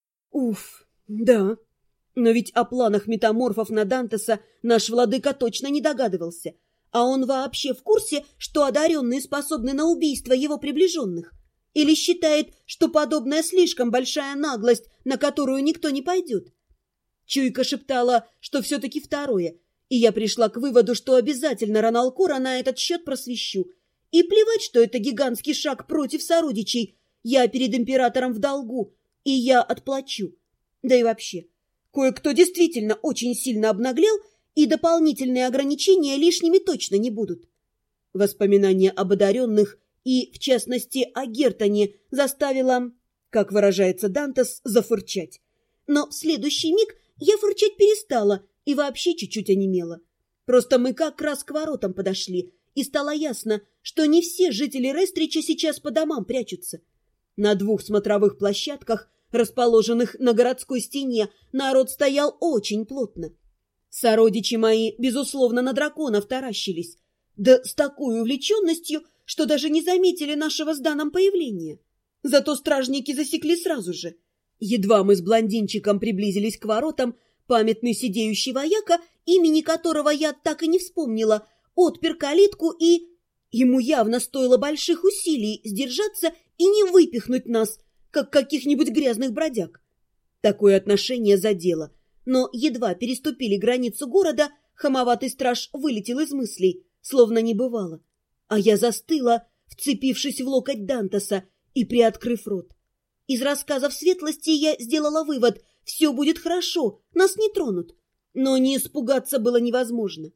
Уф, да. Но ведь о планах метаморфов на Дантеса наш владыка точно не догадывался. А он вообще в курсе, что одаренные способны на убийство его приближенных? Или считает, что подобная слишком большая наглость, на которую никто не пойдет? Чуйка шептала, что все-таки второе, и я пришла к выводу, что обязательно Раналкора на этот счет просвещу. И плевать, что это гигантский шаг против сородичей. Я перед императором в долгу, и я отплачу. Да и вообще, кое-кто действительно очень сильно обнаглел, и дополнительные ограничения лишними точно не будут. Воспоминания об одаренных и, в частности, о Гертоне заставило, как выражается Дантес, зафырчать. Но в следующий миг я фырчать перестала и вообще чуть-чуть онемела. Просто мы как раз к воротам подошли, и стало ясно, что не все жители Рестрича сейчас по домам прячутся. На 2 смотровых площадках, расположенных на городской стене, народ стоял очень плотно. Сородичи мои, безусловно, на драконов таращились, да с такой увлеченностью, что даже не заметили нашего с Даном появления. Зато стражники засекли сразу же. Едва мы с блондинчиком приблизились к воротам, памятный сидеющий вояка, имени которого я так и не вспомнила, отпер калитку и... Ему явно стоило больших усилий сдержаться и не выпихнуть нас, как каких-нибудь грязных бродяг. Такое отношение задело, но едва переступили границу города, хамоватый страж вылетел из мыслей, словно не бывало. А я застыла, вцепившись в локоть Дантеса и приоткрыв рот. Из рассказов светлости я сделала вывод: все будет хорошо, нас не тронут. Но не испугаться было невозможно.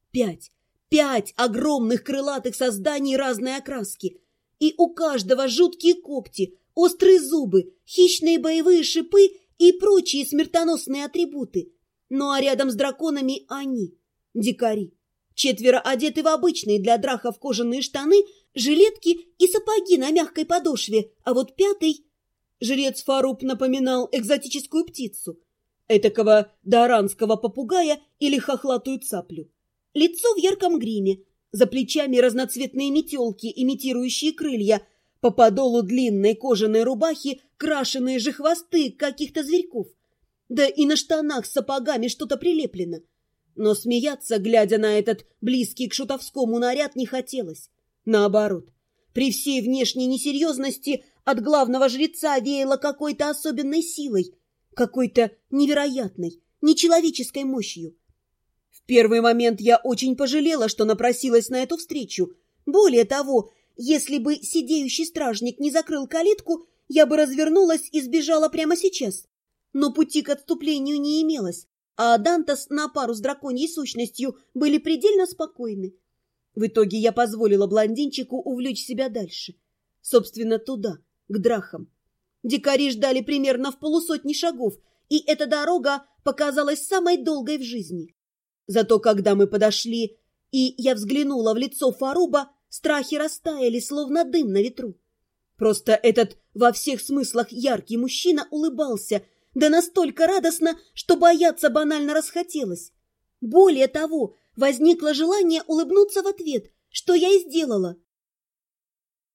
5 огромных крылатых созданий разной окраски, и у каждого жуткие когти, острые зубы, хищные боевые шипы и прочие смертоносные атрибуты. Ну а рядом с драконами они, дикари. 4 одеты в обычные для драхов кожаные штаны, жилетки и сапоги на мягкой подошве, а вот 5-й... Жрец Фаруб напоминал экзотическую птицу, этакого даранского попугая или хохлатую цаплю. Лицо в ярком гриме, за плечами разноцветные метелки, имитирующие крылья, по подолу длинной кожаной рубахи крашеные же хвосты каких-то зверьков. Да и на штанах с сапогами что-то прилеплено. Но смеяться, глядя на этот близкий к шутовскому наряд, не хотелось. Наоборот, при всей внешней несерьезности от главного жреца веяло какой-то особенной силой, какой-то невероятной, нечеловеческой мощью. В первый момент я очень пожалела, что напросилась на эту встречу. Более того, если бы сидеющий стражник не закрыл калитку, я бы развернулась и сбежала прямо сейчас. Но пути к отступлению не имелось, а Дантес на пару с драконьей сущностью были предельно спокойны. В итоге я позволила блондинчику увлечь себя дальше. Собственно, туда, к драхам. Дикари ждали примерно в 100 шагов, и эта дорога показалась самой долгой в жизни. Зато когда мы подошли, и я взглянула в лицо Фаруба, страхи растаяли, словно дым на ветру. Просто этот во всех смыслах яркий мужчина улыбался, да настолько радостно, что бояться банально расхотелось. Более того, возникло желание улыбнуться в ответ, что я и сделала.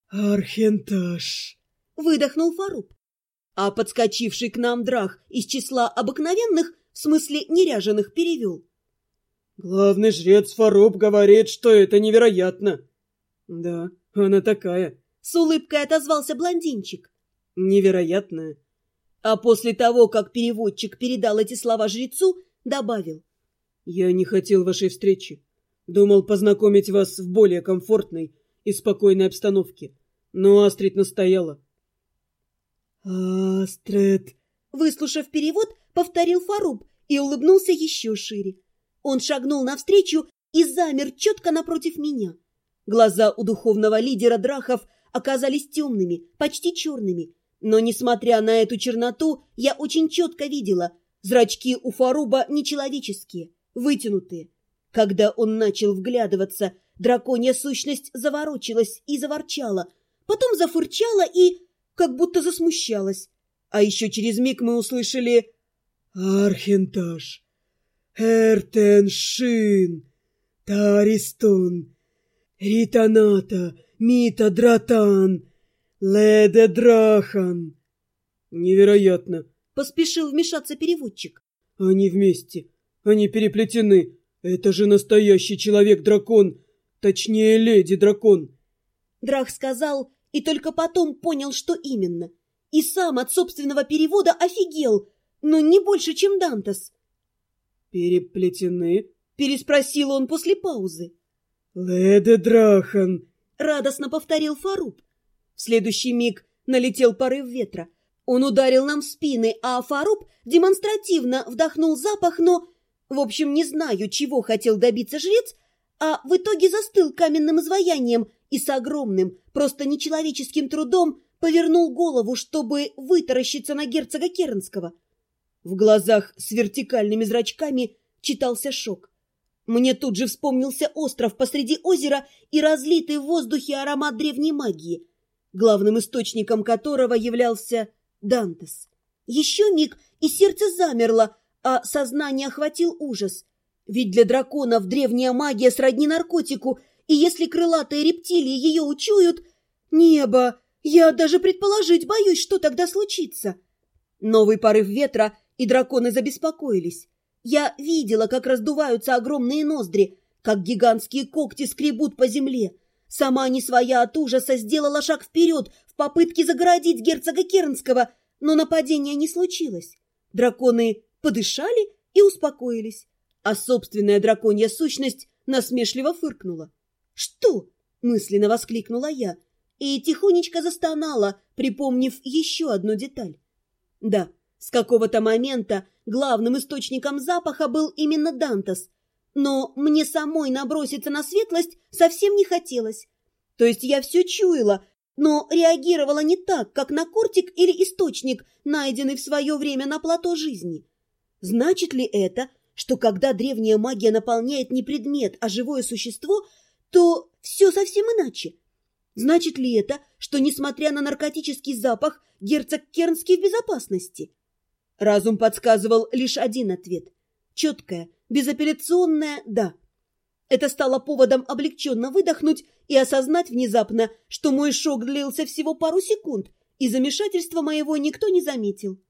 Архенташ, выдохнул Фаруб. А подскочивший к нам Драх из числа обыкновенных, в смысле неряженых, перевел. главный жрец Фаруб говорит, что это невероятно. Да, она такая. С улыбкой отозвался блондинчик. Невероятная. А после того, как переводчик передал эти слова жрецу, добавил. Я не хотел вашей встречи. Думал познакомить вас в более комфортной и спокойной обстановке. Но Астрид настояла. Астрид, выслушав перевод, повторил Фаруб и улыбнулся еще шире. Он шагнул навстречу и замер четко напротив меня. Глаза у духовного лидера Драхов оказались темными, почти черными. Но, несмотря на эту черноту, я очень четко видела. Зрачки у Фаруба нечеловеческие, вытянутые. Когда он начал вглядываться, драконья сущность заворочилась и заворчала, потом зафырчала и как будто засмущалась. А еще через миг мы услышали Архенташ, Эртеншин, Таристон, Ританата, Мита Дратан, Леде Драхан. Невероятно. Поспешил вмешаться переводчик. Они вместе. Они переплетены. Это же настоящий человек-дракон. Точнее, леди-дракон. Драх сказал и только потом понял, что именно. И сам от собственного перевода офигел, но не больше, чем Дантес. Переплетены? Переспросил он после паузы. Леде Драхан. Радостно повторил Фаруб. В следующий миг налетел порыв ветра. Он ударил нам в спины, а Фаруб демонстративно вдохнул запах, но, в общем, не знаю, чего хотел добиться жрец, а в итоге застыл каменным изваянием и с огромным, просто нечеловеческим трудом повернул голову, чтобы вытаращиться на герцога Кернского. В глазах с вертикальными зрачками читался шок. Мне тут же вспомнился остров посреди озера и разлитый в воздухе аромат древней магии, главным источником которого являлся Дантес. Еще миг, и сердце замерло, а сознание охватил ужас. Ведь для драконов древняя магия сродни наркотику, и если крылатые рептилии ее учуют... Небо! Я даже предположить боюсь, что тогда случится. Новый порыв ветра, и драконы забеспокоились. Я видела, как раздуваются огромные ноздри, как гигантские когти скребут по земле. Сама не своя от ужаса сделала шаг вперед в попытке загородить герцога Кернского, но нападения не случилось. Драконы подышали и успокоились, а собственная драконья сущность насмешливо фыркнула. «Что?» — мысленно воскликнула я и тихонечко застонала, припомнив еще одну деталь. Да, с какого-то момента главным источником запаха был именно Дантес, но мне самой наброситься на светлость совсем не хотелось. То есть я все чуяла, но реагировала не так, как на кортик или источник, найденный в свое время на плато жизни. Значит ли это, что когда древняя магия наполняет не предмет, а живое существо, то все совсем иначе? Значит ли это, что, несмотря на наркотический запах, герцог Кернский в безопасности? Разум подсказывал лишь один ответ. Четкое, безапелляционное «да». Это стало поводом облегченно выдохнуть и осознать внезапно, что мой шок длился всего пару секунд, и замешательства моего никто не заметил.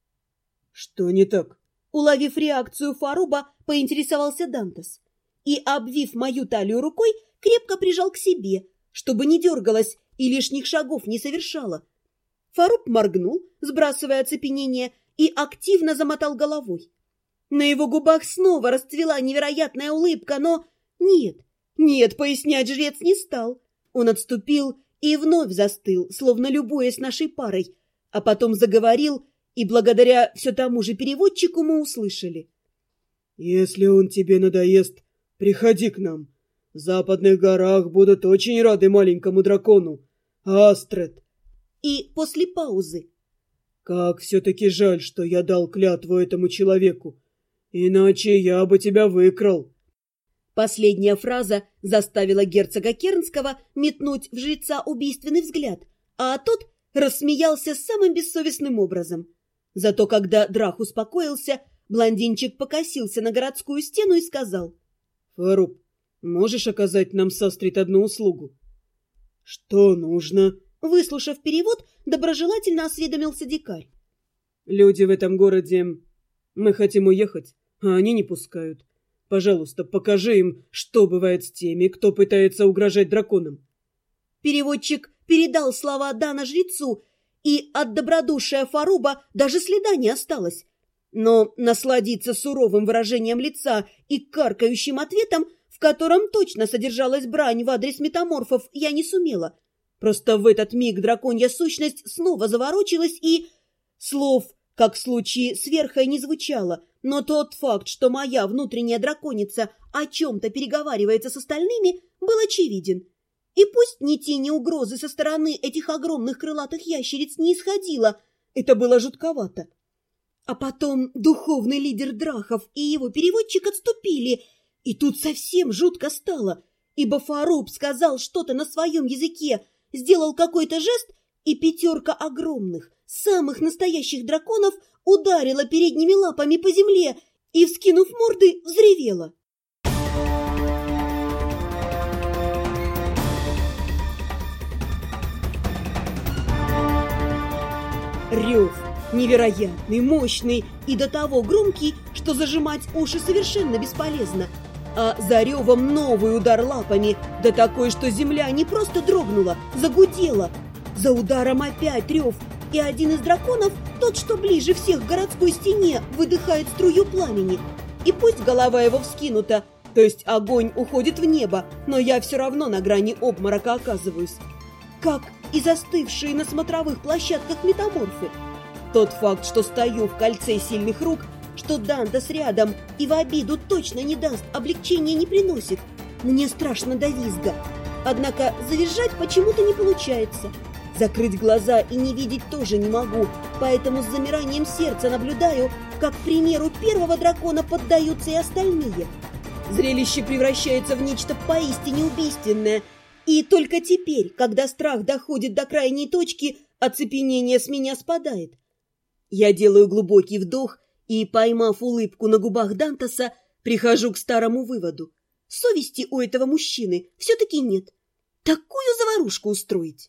Что не так? Уловив реакцию Фаруба, поинтересовался Дантес и, обвив мою талию рукой, крепко прижал к себе, чтобы не дергалась и лишних шагов не совершала. Фаруб моргнул, сбрасывая оцепенение, и активно замотал головой. На его губах снова расцвела невероятная улыбка, но нет, пояснять жрец не стал. Он отступил и вновь застыл, словно любуясь нашей парой, а потом заговорил, и благодаря все тому же переводчику мы услышали. «Если он тебе надоест, приходи к нам. В западных горах будут очень рады маленькому дракону. Астрид». И после паузы. «Как все-таки жаль, что я дал клятву этому человеку. Иначе я бы тебя выкрал». Последняя фраза заставила герцога Кернского метнуть в жреца убийственный взгляд, а тот рассмеялся самым бессовестным образом. Зато когда Драх успокоился, блондинчик покосился на городскую стену и сказал: «Фаруб, можешь оказать нам с Астрид одну услугу?» «Что нужно?» Выслушав перевод, доброжелательно осведомился дикарь. «Люди в этом городе... Мы хотим уехать, а они не пускают. Пожалуйста, покажи им, что бывает с теми, кто пытается угрожать драконам». Переводчик передал слова Дана жрецу, и от добродушия Фаруба даже следа не осталось. Но насладиться суровым выражением лица и каркающим ответом, в котором точно содержалась брань в адрес метаморфов, я не сумела. Просто в этот миг драконья сущность снова заворочилась и... Слов, как в случае с Верхой, не звучало, но тот факт, что моя внутренняя драконица о чем-то переговаривается с остальными, был очевиден. И пусть ни тени угрозы со стороны этих огромных крылатых ящериц не исходило, это было жутковато. А потом духовный лидер Драхов и его переводчик отступили, и тут совсем жутко стало, ибо Фаруб сказал что-то на своем языке, сделал какой-то жест, и 5 огромных, самых настоящих драконов ударила передними лапами по земле и, вскинув морды, взревела. Рев невероятный, мощный и до того громкий, что зажимать уши совершенно бесполезно. А за ревом новый удар лапами, да такой, что земля не просто дрогнула, загудела. За ударом опять рев, и один из драконов, тот, что ближе всех к городской стене, выдыхает струю пламени. И пусть голова его вскинута, то есть огонь уходит в небо, но я все равно на грани обморока оказываюсь. Как и застывшие на смотровых площадках метаморфы. Тот факт, что стою в кольце сильных рук, что Дантас рядом и в обиду точно не даст, облегчения не приносит. Мне страшно до визга. Однако завизжать почему-то не получается. Закрыть глаза и не видеть тоже не могу, поэтому с замиранием сердца наблюдаю, как, к примеру, первого дракона поддаются и остальные. Зрелище превращается в нечто поистине убийственное, и только теперь, когда страх доходит до крайней точки, оцепенение с меня спадает. Я делаю глубокий вдох и, поймав улыбку на губах Дантаса, прихожу к старому выводу. Совести у этого мужчины все-таки нет. Такую заварушку устроить.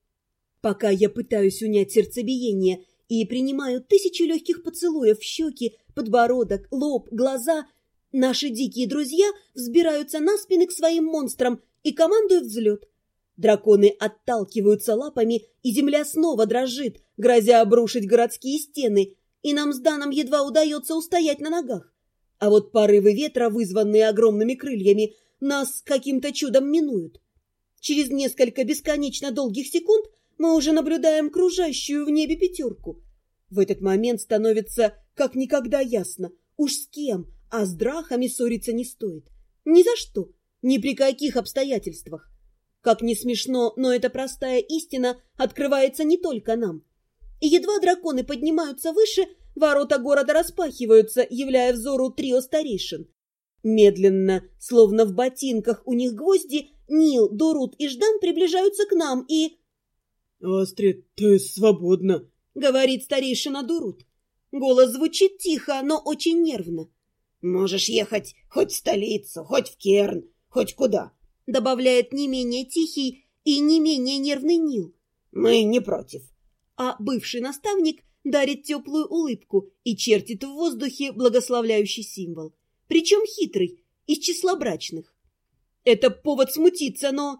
Пока я пытаюсь унять сердцебиение и принимаю 1000 легких поцелуев в щеки, подбородок, лоб, глаза, наши дикие друзья взбираются на спины к своим монстрам и командуют взлет. Драконы отталкиваются лапами, и земля снова дрожит, грозя обрушить городские стены, и нам с Даном едва удается устоять на ногах. А вот порывы ветра, вызванные огромными крыльями, нас каким-то чудом минуют. Через несколько бесконечно долгих секунд мы уже наблюдаем кружащую в небе 5. В этот момент становится как никогда ясно, уж с кем, а с Драхами ссориться не стоит. Ни за что, ни при каких обстоятельствах. Как ни смешно, но эта простая истина открывается не только нам. И едва драконы поднимаются выше, ворота города распахиваются, являя взору трио старейшин. Медленно, словно в ботинках у них гвозди, Нил, Дорут и Ждан приближаются к нам и... «Астрид, ты свободна», — говорит старейшина Дорут. Голос звучит тихо, но очень нервно. «Можешь ехать хоть в столицу, хоть в Керн, хоть куда», — добавляет не менее тихий и не менее нервный Нил. «Мы не против». А бывший наставник дарит теплую улыбку и чертит в воздухе благословляющий символ. Причем хитрый, из числа брачных. Это повод смутиться, но...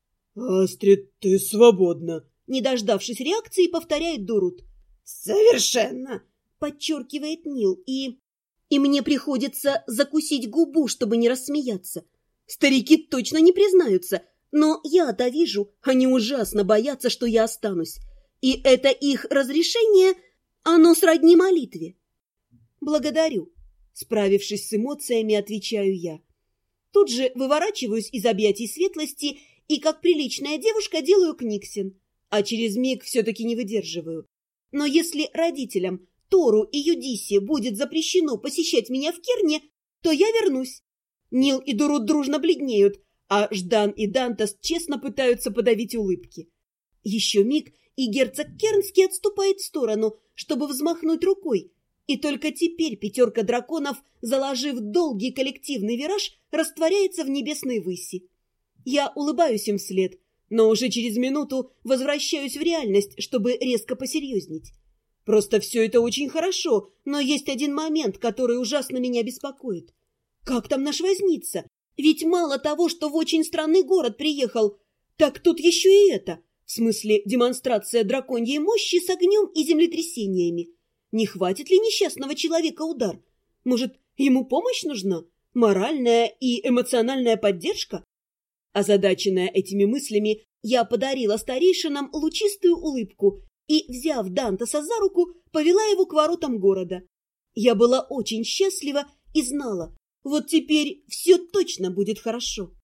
«Астрид, ты свободна», — не дождавшись реакции, повторяет Дорут. «Совершенно», — подчеркивает Нил, и мне приходится закусить губу, чтобы не рассмеяться. Старики точно не признаются, но я-то вижу, они ужасно боятся, что я останусь. И это их разрешение, оно сродни молитве. «Благодарю», — справившись с эмоциями, отвечаю я. Тут же выворачиваюсь из объятий светлости и, как приличная девушка, делаю книгсен, а через миг все-таки не выдерживаю. Но если родителям, Тору и Юдисе будет запрещено посещать меня в Керне, то я вернусь. Нил и Дорут дружно бледнеют, а Ждан и Дантас честно пытаются подавить улыбки. Еще миг, и герцог Кернский отступает в сторону, чтобы взмахнуть рукой, и только теперь 5 драконов, заложив долгий коллективный вираж, растворяется в небесной выси. Я улыбаюсь им вслед, но уже через минуту возвращаюсь в реальность, чтобы резко посерьезнеть. Просто все это очень хорошо, но есть один момент, который ужасно меня беспокоит. Как там наш возница? Ведь мало того, что в очень странный город приехал, так тут еще и это, в смысле демонстрация драконьей мощи с огнем и землетрясениями. Не хватит ли несчастного человека удар? Может, ему помощь нужна? Моральная и эмоциональная поддержка? Озадаченная этими мыслями, я подарила старейшинам лучистую улыбку и, взяв Дантеса за руку, повела его к воротам города. Я была очень счастлива и знала, вот теперь все точно будет хорошо.